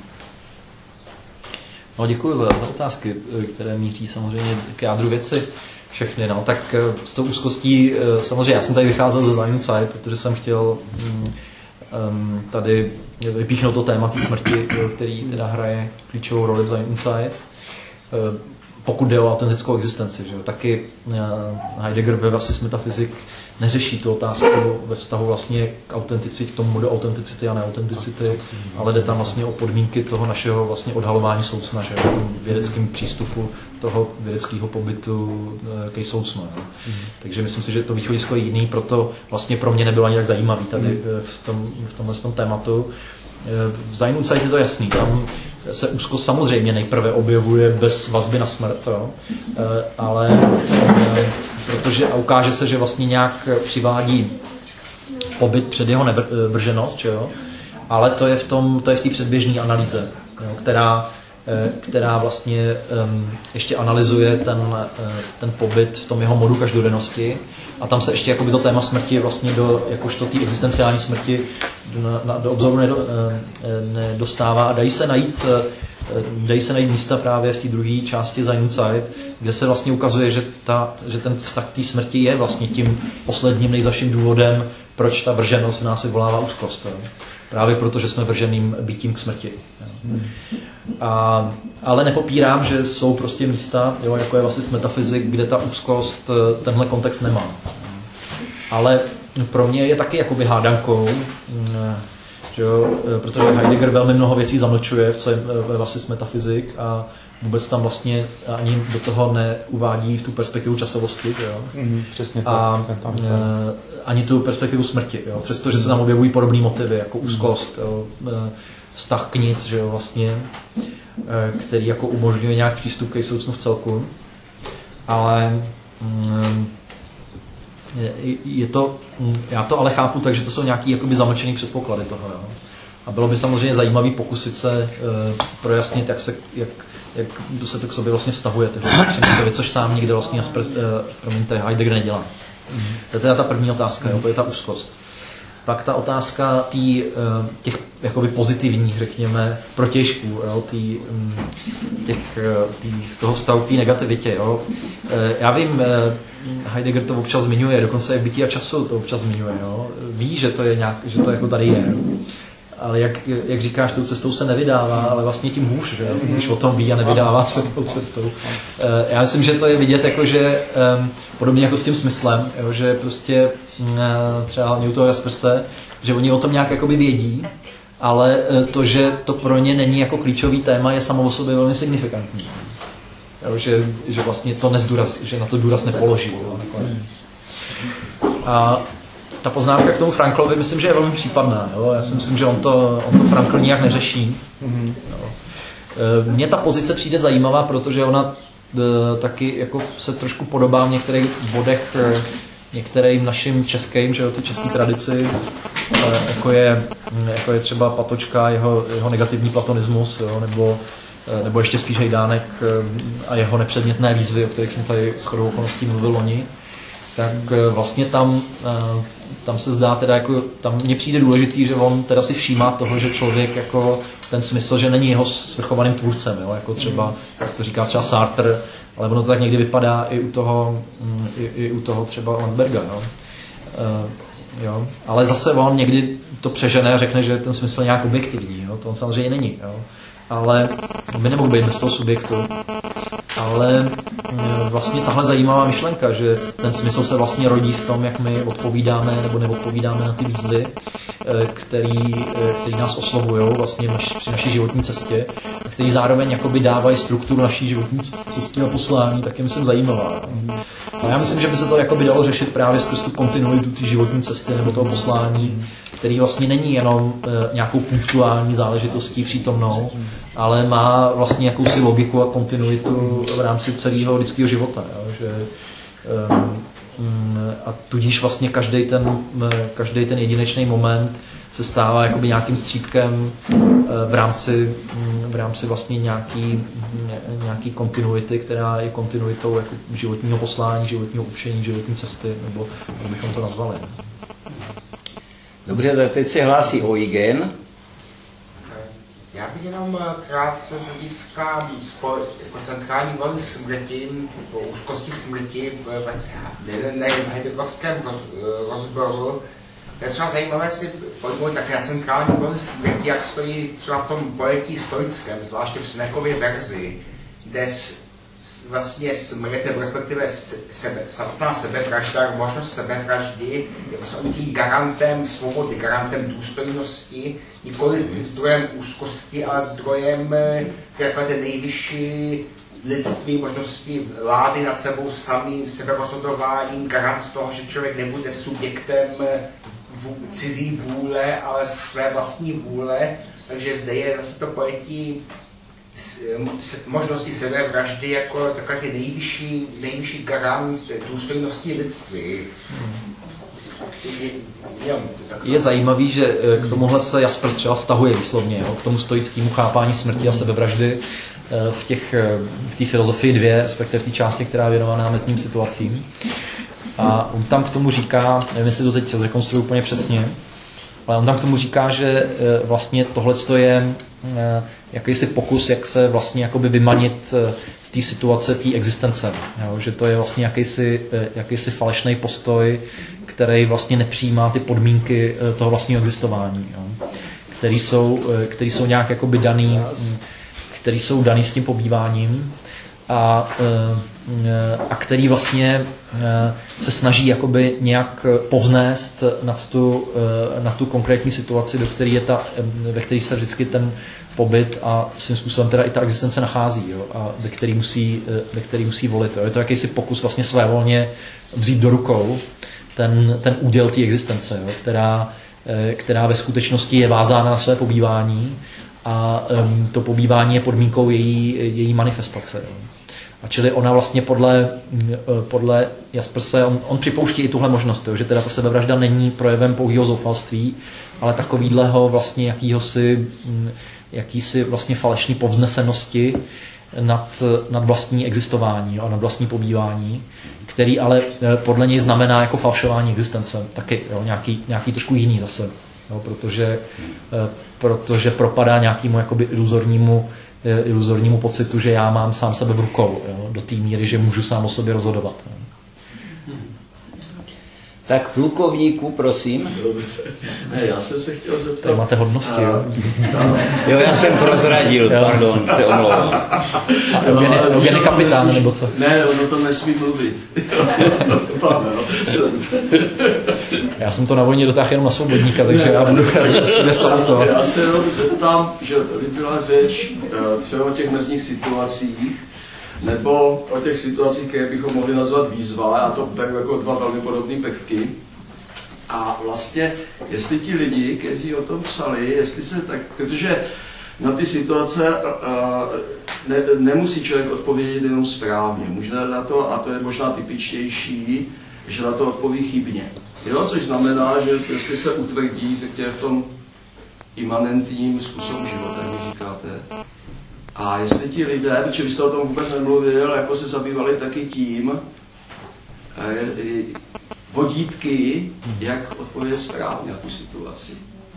No, děkuji za, za otázky, které míří samozřejmě k jádru věci všechny. No. Tak s tou úzkostí, samozřejmě já jsem tady vycházel ze Sein und Zeit, protože jsem chtěl um, tady vypíchnout to téma té smrti, který teda hraje klíčovou roli v Sein und Zeit. Pokud jde o autentickou existenci, že jo. Taky Heidegger ve Vasis Metaphysic neřeší tu otázku ve vztahu vlastně k autenticitě, k tomu modu autenticity a neautenticity, ale jde tam vlastně o podmínky toho našeho vlastně odhalování soucna, že jo, v tom vědeckém přístupu toho vědeckého pobytu ke soucnu. Jo. Mm. Takže myslím si, že to východisko je jiný, proto vlastně pro mě nebylo ani tak zajímavý tady mm. v, tom, v tomhle tom tématu. V Sein und Zeit je to jasný, tam se úzkost samozřejmě nejprve objevuje bez vazby na smrt, jo. Ale protože a ukáže se, že vlastně nějak přivádí pobyt před jeho nevrženost, že jo? Ale to je v tom, to je v té předběžné analýze, jo? která, která vlastně um, ještě analyzuje ten, ten pobyt v tom jeho modu každodennosti a tam se ještě jakoby to téma smrti vlastně do, jakožto té existenciální smrti do, do obzoru nedo, nedostává a dají se najít dají se najít místa právě v té druhé části Sein und Zeit, kde se vlastně ukazuje, že, ta, že ten vztah té smrti je vlastně tím posledním nejzavším důvodem, proč ta vrženost v nás vyvolává úzkost. Jo. Právě proto, že jsme vrženým bytím k smrti. Jo. A, ale nepopírám, že jsou prostě místa, jo, jako je vlastně metafyzik, kde ta úzkost tenhle kontext nemá. Ale pro mě je taky jakoby hádankou, že jo, protože Heidegger velmi mnoho věcí zamlčuje, co je ve Vasis Metaphysic a vůbec tam vlastně ani do toho neuvádí v tu perspektivu časovosti, jo. Mm, přesně tak. A tam, tam. ani tu perspektivu smrti, jo. Přestože se tam objevují podobné motivy, jako úzkost, jo, vztah k nic, že jo, vlastně, který jako umožňuje nějak přístup ke soucnu v celku, ale je, je to, já to ale chápu tak, že to jsou nějaký jakoby zamlčený předpoklady toho, jo. A bylo by samozřejmě zajímavý pokusit se uh, projasnit, jak se, jak, jak se to k sobě vlastně vztahuje, tyhle, což sám někde vlastně, uh, promiňte, Heidegger nedělá. Mm-hmm. To je teda ta první otázka, jo, to je ta úzkost. Pak ta otázka tý, uh, těch jakoby pozitivních, řekněme, protějšků, jo, tý, um, těch, tý, z toho vztahu k té negativitě. Jo. Uh, já vím, uh, Heidegger to občas zmiňuje, dokonce i v Bytí a času to občas zmiňuje. Jo. Ví, že to je nějak, že to jako tady je. Ale jak, jak říkáš, tou cestou se nevydává, ale vlastně tím hůř, že? Když o tom ví a nevydává se tou cestou. Já myslím, že to je vidět, jako, že podobně jako s tím smyslem, jo, že prostě třeba Newton a Jasperse, že oni o tom nějak jakoby vědí, ale to, že to pro ně není jako klíčový téma, je samo o sobě velmi signifikantní. Jo, že, že vlastně to nezdůraz, že na to důraz nepoloží. Jo, nakonec. A ta poznámka k tomu Franklovi, myslím, že je velmi případná. Jo? Já si myslím, že on to, on to Frankl nijak neřeší. Mm-hmm. Mně ta pozice přijde zajímavá, protože ona e, taky jako se trošku podobá v některých bodech e, některým našim českým, že jo, ty české tradici, e, jako, je, jako je třeba Patočka, jeho, jeho negativní platonismus, jo? Nebo, e, nebo ještě spíš Hejdánek e, a jeho nepředmětné výzvy, o kterých jsem tady shodou okolností mluvil loni. Tak vlastně tam, tam se zdá teda jako, tam mně přijde důležitý, že on teda si všímá toho, že člověk jako ten smysl, že není jeho svrchovaným tvůrcem, jo, jako třeba, jak to říká třeba Sartre, ale ono to tak někdy vypadá i u toho, i, i u toho třeba Landsberga, jo. Jo. Ale zase on někdy to přežene a řekne, že ten smysl je nějak objektivní, jo. To on samozřejmě není, jo. Ale my nemohou být bez toho subjektu. Ale vlastně tahle zajímavá myšlenka, že ten smysl se vlastně rodí v tom, jak my odpovídáme nebo neodpovídáme na ty výzvy, který, který nás oslovují vlastně naš, při naší životní cestě a který zároveň jakoby dávají strukturu naší životní cestě a poslání, tak je myslím zajímavá. A já myslím, že by se to jakoby dalo řešit právě skrz tu kontinuitu té životní cesty nebo toho poslání, který vlastně není jenom e, nějakou punktuální záležitostí přítomnou, ale má vlastně jakousi logiku a kontinuitu v rámci celého lidského života. Jo? Že, e, a tudíž vlastně každý ten, každý ten jedinečný moment se stává jakoby nějakým střípkem v rámci, v rámci vlastně nějaký, nějaký kontinuity, která je kontinuitou jako životního poslání, životního učení, životní cesty, nebo jak bychom to nazvali. Dobře, tak teď se hlásí Eugen. Já bych jenom krátce z hlediska jako centrální vlny smrti, po úzkosti smrti v heideggerovském rozboru. To je třeba zajímavé si pojmout také na centrální vlny smrti, jak stojí třeba v tom pojetí stoickém, zvláště v Senekově verzi, kde vlastně smrt, respektive sebe, samotná sebevražda, možnost sebevraždy je vlastně garantem svobody, garantem důstojnosti, nikoli zdrojem úzkosti, ale zdrojem jako ten nejvyšší lidství, možnosti vlády nad sebou samým, seberozhodováním, garant toho, že člověk nebude subjektem v, cizí vůle, ale své vlastní vůle. Takže zde je zase to pojetí možnosti sebevraždy jako takový nejvyšší, nejvyšší garant důstojnosti lidství. Je zajímavý, že k tomuhle se Jaspers třeba vztahuje výslovně, jo, k tomu stoickému chápání smrti a sebevraždy v těch, v té filozofii dvě, respektive v té části, která je věnovaná mezním situacím. A on tam k tomu říká, nevím, jestli to teď zrekonstruuji úplně přesně, ale on tam k tomu říká, že vlastně tohleto je jakýsi pokus, jak se vlastně jakoby vymanit z té situace, té existence. Jo? Že to je vlastně jakýsi, jakýsi falešný postoj, který vlastně nepřijímá ty podmínky toho vlastního existování, jo? Který jsou, který jsou nějak jakoby daný, který jsou daný s tím pobýváním a, a který vlastně se snaží jakoby nějak povznést nad tu, nad tu konkrétní situaci, do které je ta, ve které se vždycky ten pobyt a svým způsobem teda i ta existence nachází, jo, a ve který musí, ve který musí volit. Jo. Je to jakýsi pokus vlastně svévolně vzít do rukou ten, ten úděl té existence, jo, která, která ve skutečnosti je vázána na své pobývání a um, to pobývání je podmínkou její, její manifestace. Jo. A čili ona vlastně podle, podle Jasperse, on, on připouští i tuhle možnost, jo, že teda ta sebevražda není projevem pouhého zoufalství, ale takovýhleho vlastně jakýhosi jakýsi vlastně falešný povznesenosti nad, nad vlastní existování a nad vlastní pobývání, který ale podle něj znamená jako falšování existence. Taky jo, nějaký, nějaký trošku jiný zase, jo, protože, protože propadá nějakému jakoby iluzornímu, iluzornímu pocitu, že já mám sám sebe v rukou, jo, do té míry, že můžu sám o sobě rozhodovat. Jo. Tak plukovníku, prosím. Ne, já jsem se chtěl zeptat. Tady máte hodnosti, jo? Jo, já jsem prozradil, jo. Pardon, se omlouvám. A Eugen je, Eugen je kapitán, nebo co? Ne, ono to nesmí mluvit. Já jsem to na vojně dotáhl jenom na svobodníka, takže ne, já budu nesalutovat. Já se jenom zeptám, že tady byla řeč třeba o těch mezních situacích, nebo o těch situacích, které bychom mohli nazvat výzva, já to beru jako dva velmi podobné prvky. A vlastně, jestli ti lidi, kteří o tom psali, jestli se tak, protože na ty situace ne, nemusí člověk odpovědět jenom správně. Může na to, a to je možná typičtější, že na to odpoví chybně. Jo? Což znamená, že jestli se utvrdí, řekněme, v tom imanentním způsobu života, jak říkáte, a jestli ti lidé, protože vy jste o tom vůbec nemluvil, jako se zabývali taky tím, vodítky, jak odpovědět správně na tu situaci.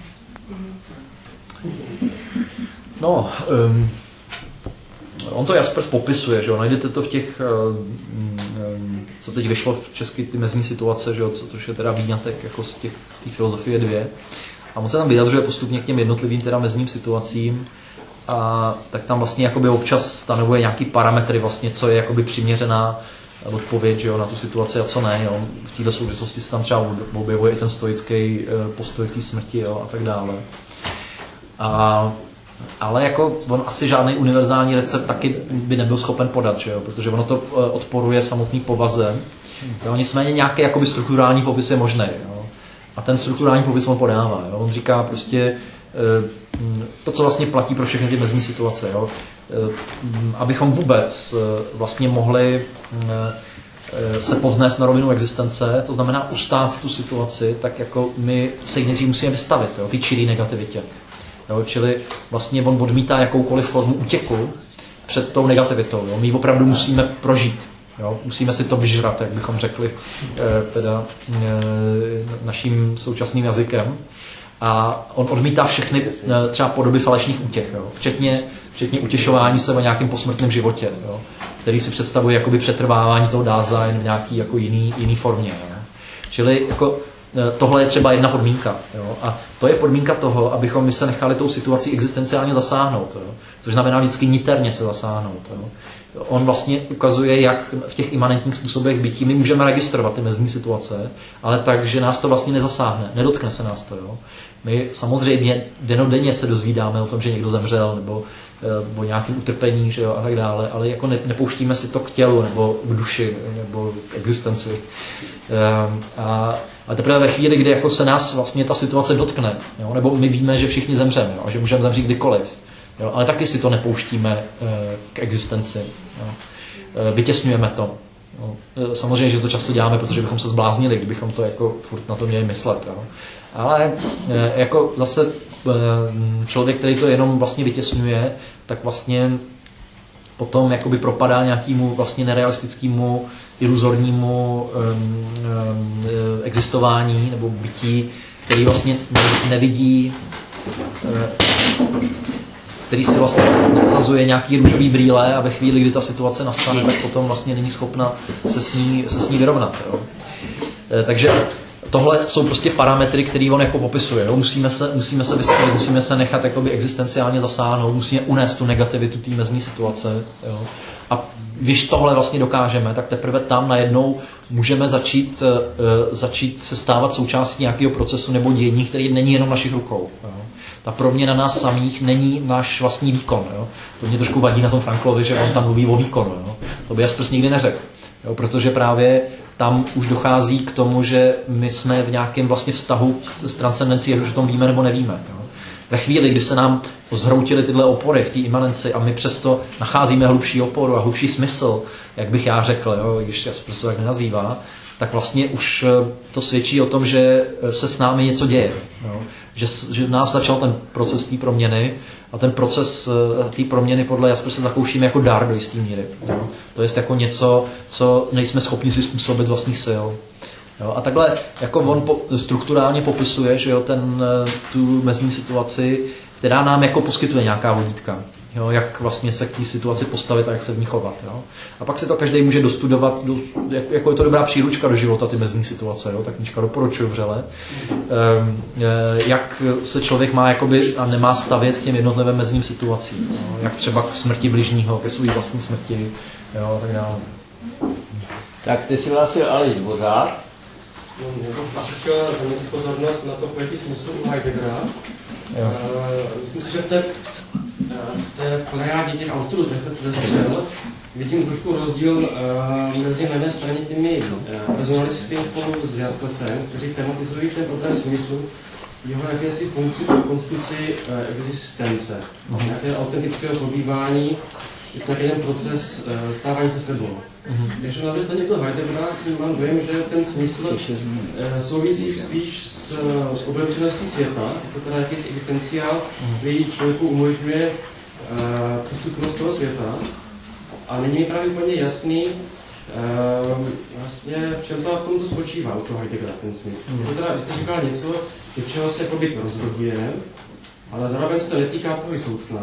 No, um, on to Jaspers popisuje, že jo, najdete to v těch, um, co teď vyšlo v česky, ty mezní situace, že jo, co, což je teda výňatek jako z těch, z té filozofie dvě. A on se tam vyjadřuje postupně k těm jednotlivým teda mezním situacím, a tak tam vlastně jakoby občas stanovuje nějaký parametry, vlastně, co je jakoby přiměřená odpověď, že jo, na tu situaci a co ne. Jo. V této souvislosti se tam třeba objevuje i ten stoický postoj k té smrti, jo, a tak dále. A, ale jako on asi žádný univerzální recept taky by nebyl schopen podat, že jo, protože ono to odporuje samotný povaze. Jo. Nicméně nějaký jakoby strukturální popis je možný. Jo. A ten strukturální popis on podává. Jo. On říká prostě to, co vlastně platí pro všechny ty mezní situace. Jo. Abychom vůbec vlastně mohli se povznést na rovinu existence, to znamená ustát tu situaci, tak jako my se jí nejdřív musíme vystavit, jo, ty čirý negativitě. Jo, čili vlastně on odmítá jakoukoliv formu útěku před tou negativitou. Jo. My ji opravdu musíme prožít. Jo. Musíme si to vyžrat, jak bychom řekli eh, teda eh, naším současným jazykem. A on odmítá všechny eh, třeba podoby falešných útěch, jo. Včetně, včetně utěšování se o nějakém posmrtném životě, jo, který si představuje jakoby přetrvávání toho Dasein v nějaký jako jiný, jiný formě. Jo. Čili jako tohle je třeba jedna podmínka. Jo? A to je podmínka toho, abychom my se nechali tou situací existenciálně zasáhnout. Jo? Což znamená vždycky niterně se zasáhnout. Jo? On vlastně ukazuje, jak v těch imanentních způsobech bytí my můžeme registrovat ty mezní situace, ale tak, že nás to vlastně nezasáhne, nedotkne se nás to. Jo? My samozřejmě denodenně se dozvídáme o tom, že někdo zemřel, nebo o nějakém utrpení, že jo, a tak dále, ale jako ne, nepouštíme si to k tělu, nebo k duši, nebo k existenci. A, a teprve ve chvíli, kdy jako se nás vlastně ta situace dotkne, jo, nebo my víme, že všichni zemřeme, jo, že můžeme zemřít kdykoliv, jo, ale taky si to nepouštíme k existenci. Jo. Vytěsňujeme to. Jo. Samozřejmě, že to často děláme, protože bychom se zbláznili, kdybychom to jako furt na to měli myslet. Jo. Ale jako zase člověk, který to jenom vlastně vytěsňuje, tak vlastně potom jakoby propadá nějakému vlastně nerealistickému, iluzornímu um, um, existování nebo bytí, který vlastně nevidí, který si vlastně nasazuje nějaký růžový brýle a ve chvíli, kdy ta situace nastane, tak potom vlastně není schopna se s ní, se s ní vyrovnat. Jo. Takže tohle jsou prostě parametry, které on jako popisuje. Jo. Musíme se, musíme se vystavit, musíme se nechat jakoby existenciálně zasáhnout, musíme unést tu negativitu té mezní situace. Jo. A když tohle vlastně dokážeme, tak teprve tam najednou můžeme začít, uh, začít se stávat součástí nějakého procesu nebo dění, který není jenom v našich rukou. Jo. Ta proměna nás samých není náš vlastní výkon. Jo. To mě trošku vadí na tom Franklovi, že on tam mluví o výkonu. Jo. To by Jaspers nikdy neřekl. Jo, protože právě tam už dochází k tomu, že my jsme v nějakém vlastně vztahu s transcendencí, jak už o tom víme nebo nevíme. Jo. Ve chvíli, kdy se nám zhroutily tyhle opory v té imanenci a my přesto nacházíme hlubší oporu a hlubší smysl, jak bych já řekl, jo, když Jaspers to tak nenazývá, tak vlastně už to svědčí o tom, že se s námi něco děje. Jo. Že, že v nás začal ten proces té proměny a ten proces té proměny podle Jasperse zakoušíme jako dar do jisté míry. Jo. To je jako něco, co nejsme schopni si způsobit z vlastních sil. Jo. A takhle jako on po, strukturálně popisuje, že jo, ten, tu mezní situaci, která nám jako poskytuje nějaká vodítka. Jo, jak vlastně se k té situaci postavit a jak se v ní chovat. Jo. A pak si to každý může dostudovat, do, jako je to dobrá příručka do života, ty mezní situace, jo, tak knížka doporučuji vřele. Ehm, jak se člověk má jakoby, a nemá stavět k těm jednotlivým mezním situacím. Jo, jak třeba k smrti bližního, ke své vlastní smrti, jo, a tak dále. Tak ty si hlásil Aleš Dvořák. No, bych chtěl zaměřit pozornost na to pojetí smyslu u Heideggera. Uh, myslím si, že v té, v té plejádě těch autorů, které jste předestřel, vidím trošku rozdíl uh, mezi na jedné straně těmi uh, personalisty spolu s Jaspersem, kteří tematizují ten problém smyslu, jeho jakési funkci pro konstrukci uh, existence, mm-hmm. nějaké autentického pobývání, nějaký ten proces uh, stávání se sebou. Mm-hmm. Takže na té straně toho Heideggera si mám dojem, že ten smysl uh, souvisí spíš s uh, obrovčeností světa, jako teda jakýsi existenciál, mm-hmm. který člověku umožňuje uh, přístupnost toho světa. A není mi právě úplně jasný, uh, vlastně v čem to na tomto spočívá u toho Heideggera ten smysl. Mm-hmm. Teda, vy jste říkal něco, do čeho se jakoby to rozhoduje, ale zároveň se to netýká toho i soucna.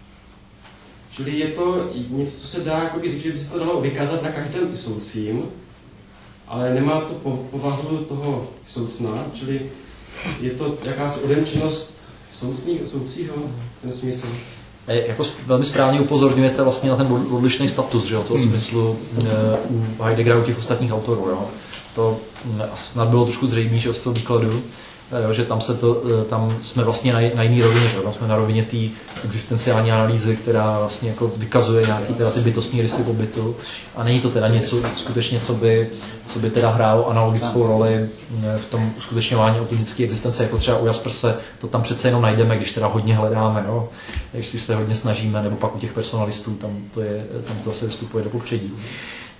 Čili je to něco, co se dá jakoby říct, že by se to dalo vykázat na každém soucím, ale nemá to povahu toho soucna, čili je to jakási odemčenost soucího, ten smysl. E, jako velmi správně upozorňujete vlastně na ten odlišný status, že jo, toho smyslu e, u Heideggera, u těch ostatních autorů. Jo. To e, snad bylo trošku zřejmé, že z toho výkladu, jo, že tam, se to, tam jsme vlastně na, na jiný rovině, že? Tam jsme na rovině té existenciální analýzy, která vlastně jako vykazuje nějaký teda ty bytostní rysy pobytu a není to teda něco skutečně, co by, co by teda hrálo analogickou roli v tom uskutečňování autentické existence, jako třeba u Jasperse, to tam přece jenom najdeme, když teda hodně hledáme, no? Když se hodně snažíme, nebo pak u těch personalistů, tam to, je, tam to zase vstupuje do popředí.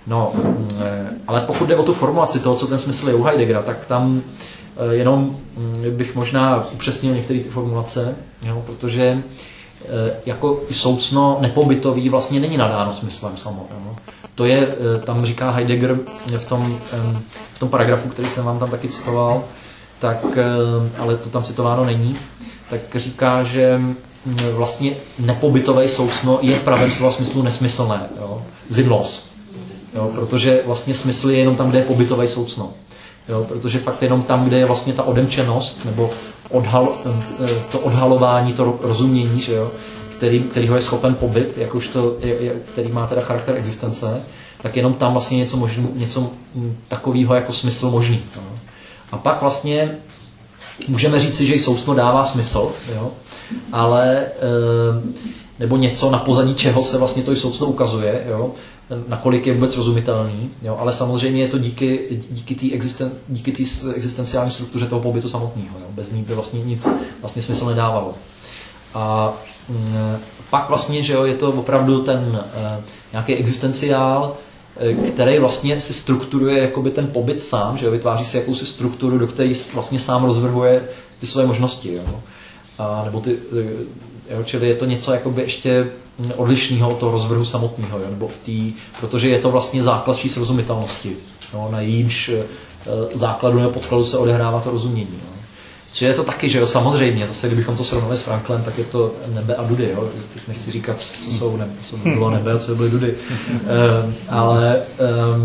No, ale pokud jde o tu formulaci toho, co ten smysl je u Heideggera, tak tam jenom bych možná upřesnil některé ty formulace, jo, protože jako soucno nepobytový vlastně není nadáno smyslem samo. Jo. To je, tam říká Heidegger v tom, v tom paragrafu, který jsem vám tam taky citoval, tak, ale to tam citováno není, tak říká, že vlastně nepobytové soucno je v pravém slova smyslu nesmyslné. Jo. Sinnlos. Jo, protože vlastně smysl je jenom tam, kde je pobytové soucno. Jo, protože fakt jenom tam, kde je vlastně ta odemčenost, nebo odhal, to odhalování, to rozumění, že jo, který, kterýho je schopen pobyt, jakožto, který má teda charakter existence, tak jenom tam vlastně něco, možný, něco takového jako smysl možný. Jo. A pak vlastně můžeme říci, že i soucno dává smysl, jo, ale nebo něco na pozadí čeho se vlastně to i soucno ukazuje, jo, nakolik je vůbec rozumitelný, jo, ale samozřejmě je to díky, díky té existen, díky té existenciální struktuře toho pobytu samotného. Jo. Bez ní by vlastně nic vlastně smysl nedávalo. A m, pak vlastně, že jo, je to opravdu ten e, nějaký existenciál, e, který vlastně si strukturuje jakoby ten pobyt sám, že jo, vytváří si jakousi strukturu, do které vlastně sám rozvrhuje ty své možnosti. Jo. A, nebo ty, jo, čili je to něco jakoby ještě odlišného od toho rozvrhu samotného, jo, nebo tý, protože je to vlastně základ vší srozumitelnosti, jo, na jejímž e, základu nebo podkladu se odehrává to rozumění. Jo. Čili je to taky, že jo, samozřejmě, zase kdybychom to srovnali s Franklem, tak je to nebe a dudy, jo. Teď nechci říkat, co jsou nebe, co bylo nebe a co byly dudy. E, ale e,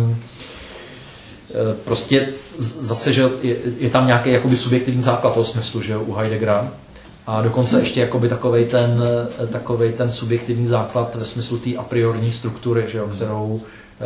prostě zase, že je, je tam nějaký jakoby subjektivní základ toho smyslu, že jo, u Heideggera. A dokonce ještě jakoby takovej ten, takovej ten subjektivní základ ve smyslu té a priorní struktury, že jo, kterou,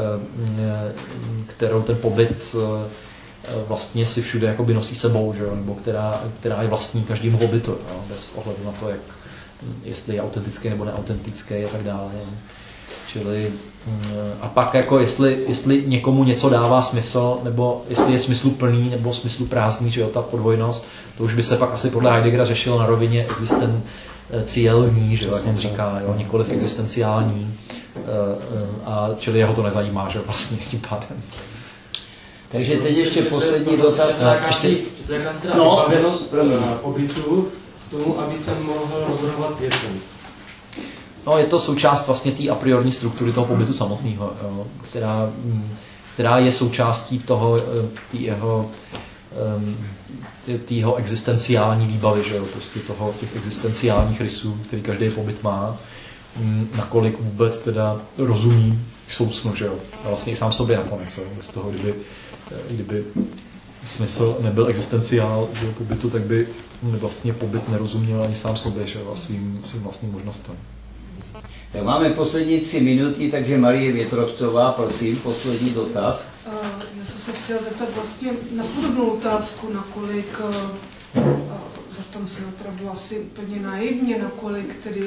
kterou ten pobyt vlastně si všude jakoby nosí sebou, že jo, nebo která, která je vlastní každému pobytu, jo, bez ohledu na to, jak, jestli je autentický nebo neautentický a tak dále. Čili, a pak jako jestli, jestli někomu něco dává smysl, nebo jestli je smysluplný nebo smysluplný, že jo, ta podvojnost, to už by se pak asi podle Heideggera řešilo na rovině existenciální, že jo, jak on říká, jo, nikoliv existenciální, a čili jeho to nezajímá, že jo, vlastně tím pádem. Takže teď ještě poslední dotaz. Ještě... To je jaká teda vybavenost pobytu k tomu, aby se mohl rozhodovat věcem. No, je to součást vlastně té a priorní struktury toho pobytu samotného, která, která je součástí toho, tý jeho, tý, týho existenciální výbavy, že jo? Prostě toho, těch existenciálních rysů, který každý pobyt má, nakolik vůbec teda rozumí soucnu, že jo? A vlastně i sám sobě nakonec, jo? Bez toho, kdyby, kdyby smysl nebyl existenciál že pobytu, tak by vlastně pobyt nerozuměl ani sám sobě, že jo? A svým, svým vlastním možnostem. Tak máme poslední tři minuty, takže Marie Větrovcová, prosím, poslední dotaz. Já jsem se chtěla zeptat vlastně na podobnou otázku, nakolik, zeptám se opravdu asi úplně naivně, nakolik tedy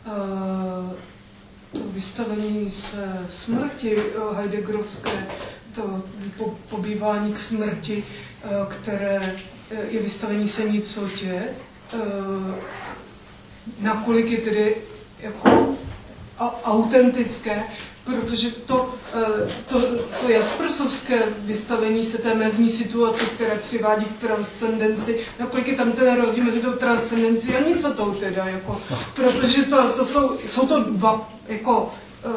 to vystavení se smrti heideggerovské, to pobývání k smrti, které je vystavení se nicotě, nakolik je tedy jako autentické, protože to, to, to jaspersovské vystavení se té mezní situace, které přivádí k transcendenci, nakolik je tam ten rozdíl mezi tou transcendencí a nicotou teda, jako, protože to, to jsou, jsou to dva jako uh,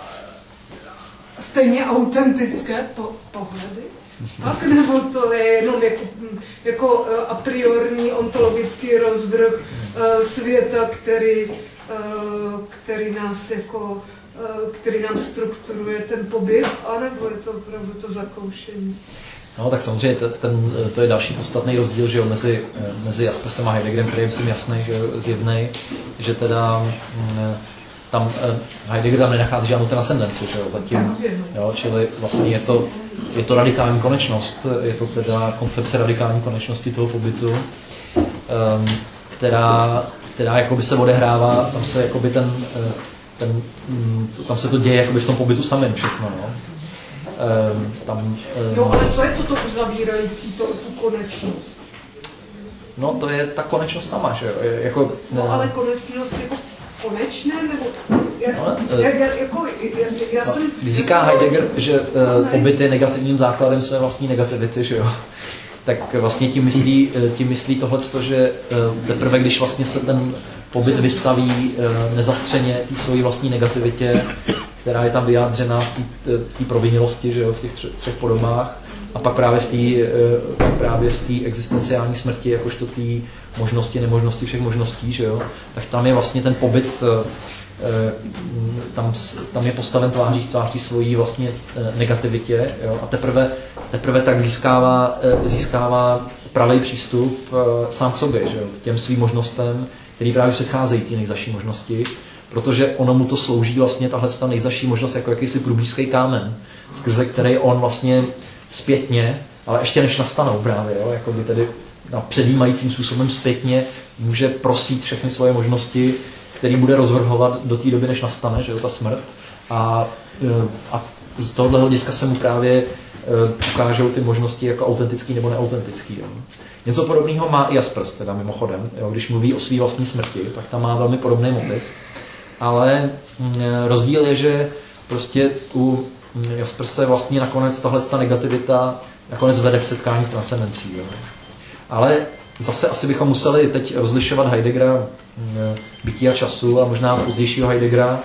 stejně autentické po, pohledy, tak, nebo to je jenom jako, jako a priorní ontologický rozvrh uh, světa, který který nás jako, který nám strukturuje ten pobyt, anebo je to opravdu to zakoušení? No tak samozřejmě ten, ten, to je další podstatný rozdíl, že jo, mezi, mezi Jaspersem a Heideggerem, který je myslím jasný, že zjevnej, že teda tam Heidegger tam nenachází žádnou transcendenci, že jo, zatím, jo, čili vlastně je to, je to radikální konečnost, je to teda koncepce radikální konečnosti toho pobytu, která která jakoby se odehrává, tam se jakoby ten, ten, tam se to děje jakoby v tom pobytu samém všechno, no. Tam, jo, ale co je to uzavírající, to, tu konečnost? No, to je ta konečnost sama, že jo, jako... No, ale konečnost jako konečné, nebo jak, Ale, jak, jak, jako, já, já jsem... Když říká Heidegger, že uh, pobyt je negativním základem své vlastní negativity, že jo? Tak vlastně tím myslí, tím myslí tohleto, že uh, teprve když vlastně se ten pobyt vystaví uh, nezastřeně té svojí vlastní negativitě, která je tam vyjádřena v té provinělosti, že jo, v těch tři, třech podobách, a pak právě v té uh, právě v té existenciální smrti, jakožto té možnosti, nemožnosti všech možností, že jo, tak tam je vlastně ten pobyt uh, Tam, tam je postaven tváří v tváří svojí vlastně negativitě, jo? A teprve, teprve tak získává, získává pravý přístup sám k sobě, že jo? K těm svým možnostem, který právě předcházejí té nejzaší možnosti, protože ono mu to slouží vlastně tahle ta nejzaší možnost jako jakýsi průbířský kámen, skrze který on vlastně zpětně, ale ještě než nastanou právě, jo? Jako by tedy na předjímajícím způsobem zpětně může prosít všechny svoje možnosti, který bude rozvrhovat do té doby, než nastane, že jo, ta smrt. A, a z tohohle hlediska se mu právě ukážou ty možnosti jako autentický nebo neautentický. Jo. Něco podobného má i Jaspers, teda mimochodem. Jo, když mluví o své vlastní smrti, tak tam má velmi podobný motiv. Ale rozdíl je, že prostě u Jasperse vlastně nakonec tahle ta negativita nakonec vede k setkání s transcendencí. Jo. Ale zase asi bychom museli teď rozlišovat Heideggera bytí a času a možná pozdějšího Heideggera,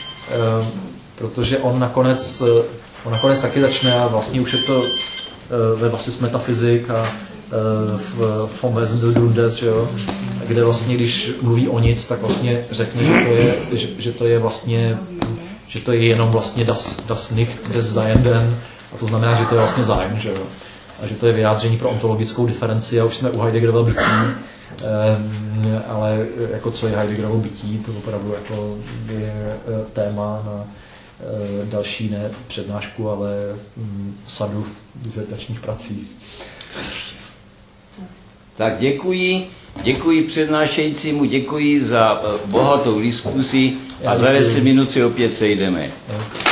protože on nakonec, on nakonec taky začne a vlastně už je to ve Basis metafyzik a v Vom Wesen des Grundes, že jo, kde vlastně, když mluví o nic, tak vlastně řekne, že to je, že, že to je vlastně, že to je jenom vlastně das, das Nicht des Seienden, a to znamená, že to je vlastně zájem, že jo. A že to je vyjádření pro ontologickou diferenci, a už jsme u Heideggerova bytí, um, ale jako co je Heideggerovo bytí, to opravdu jako je téma na uh, další ne přednášku, ale um, sadu dizertačních prací. Tak děkuji, děkuji přednášejícímu, děkuji za uh, bohatou diskusi a za deset minut si opět sejdeme.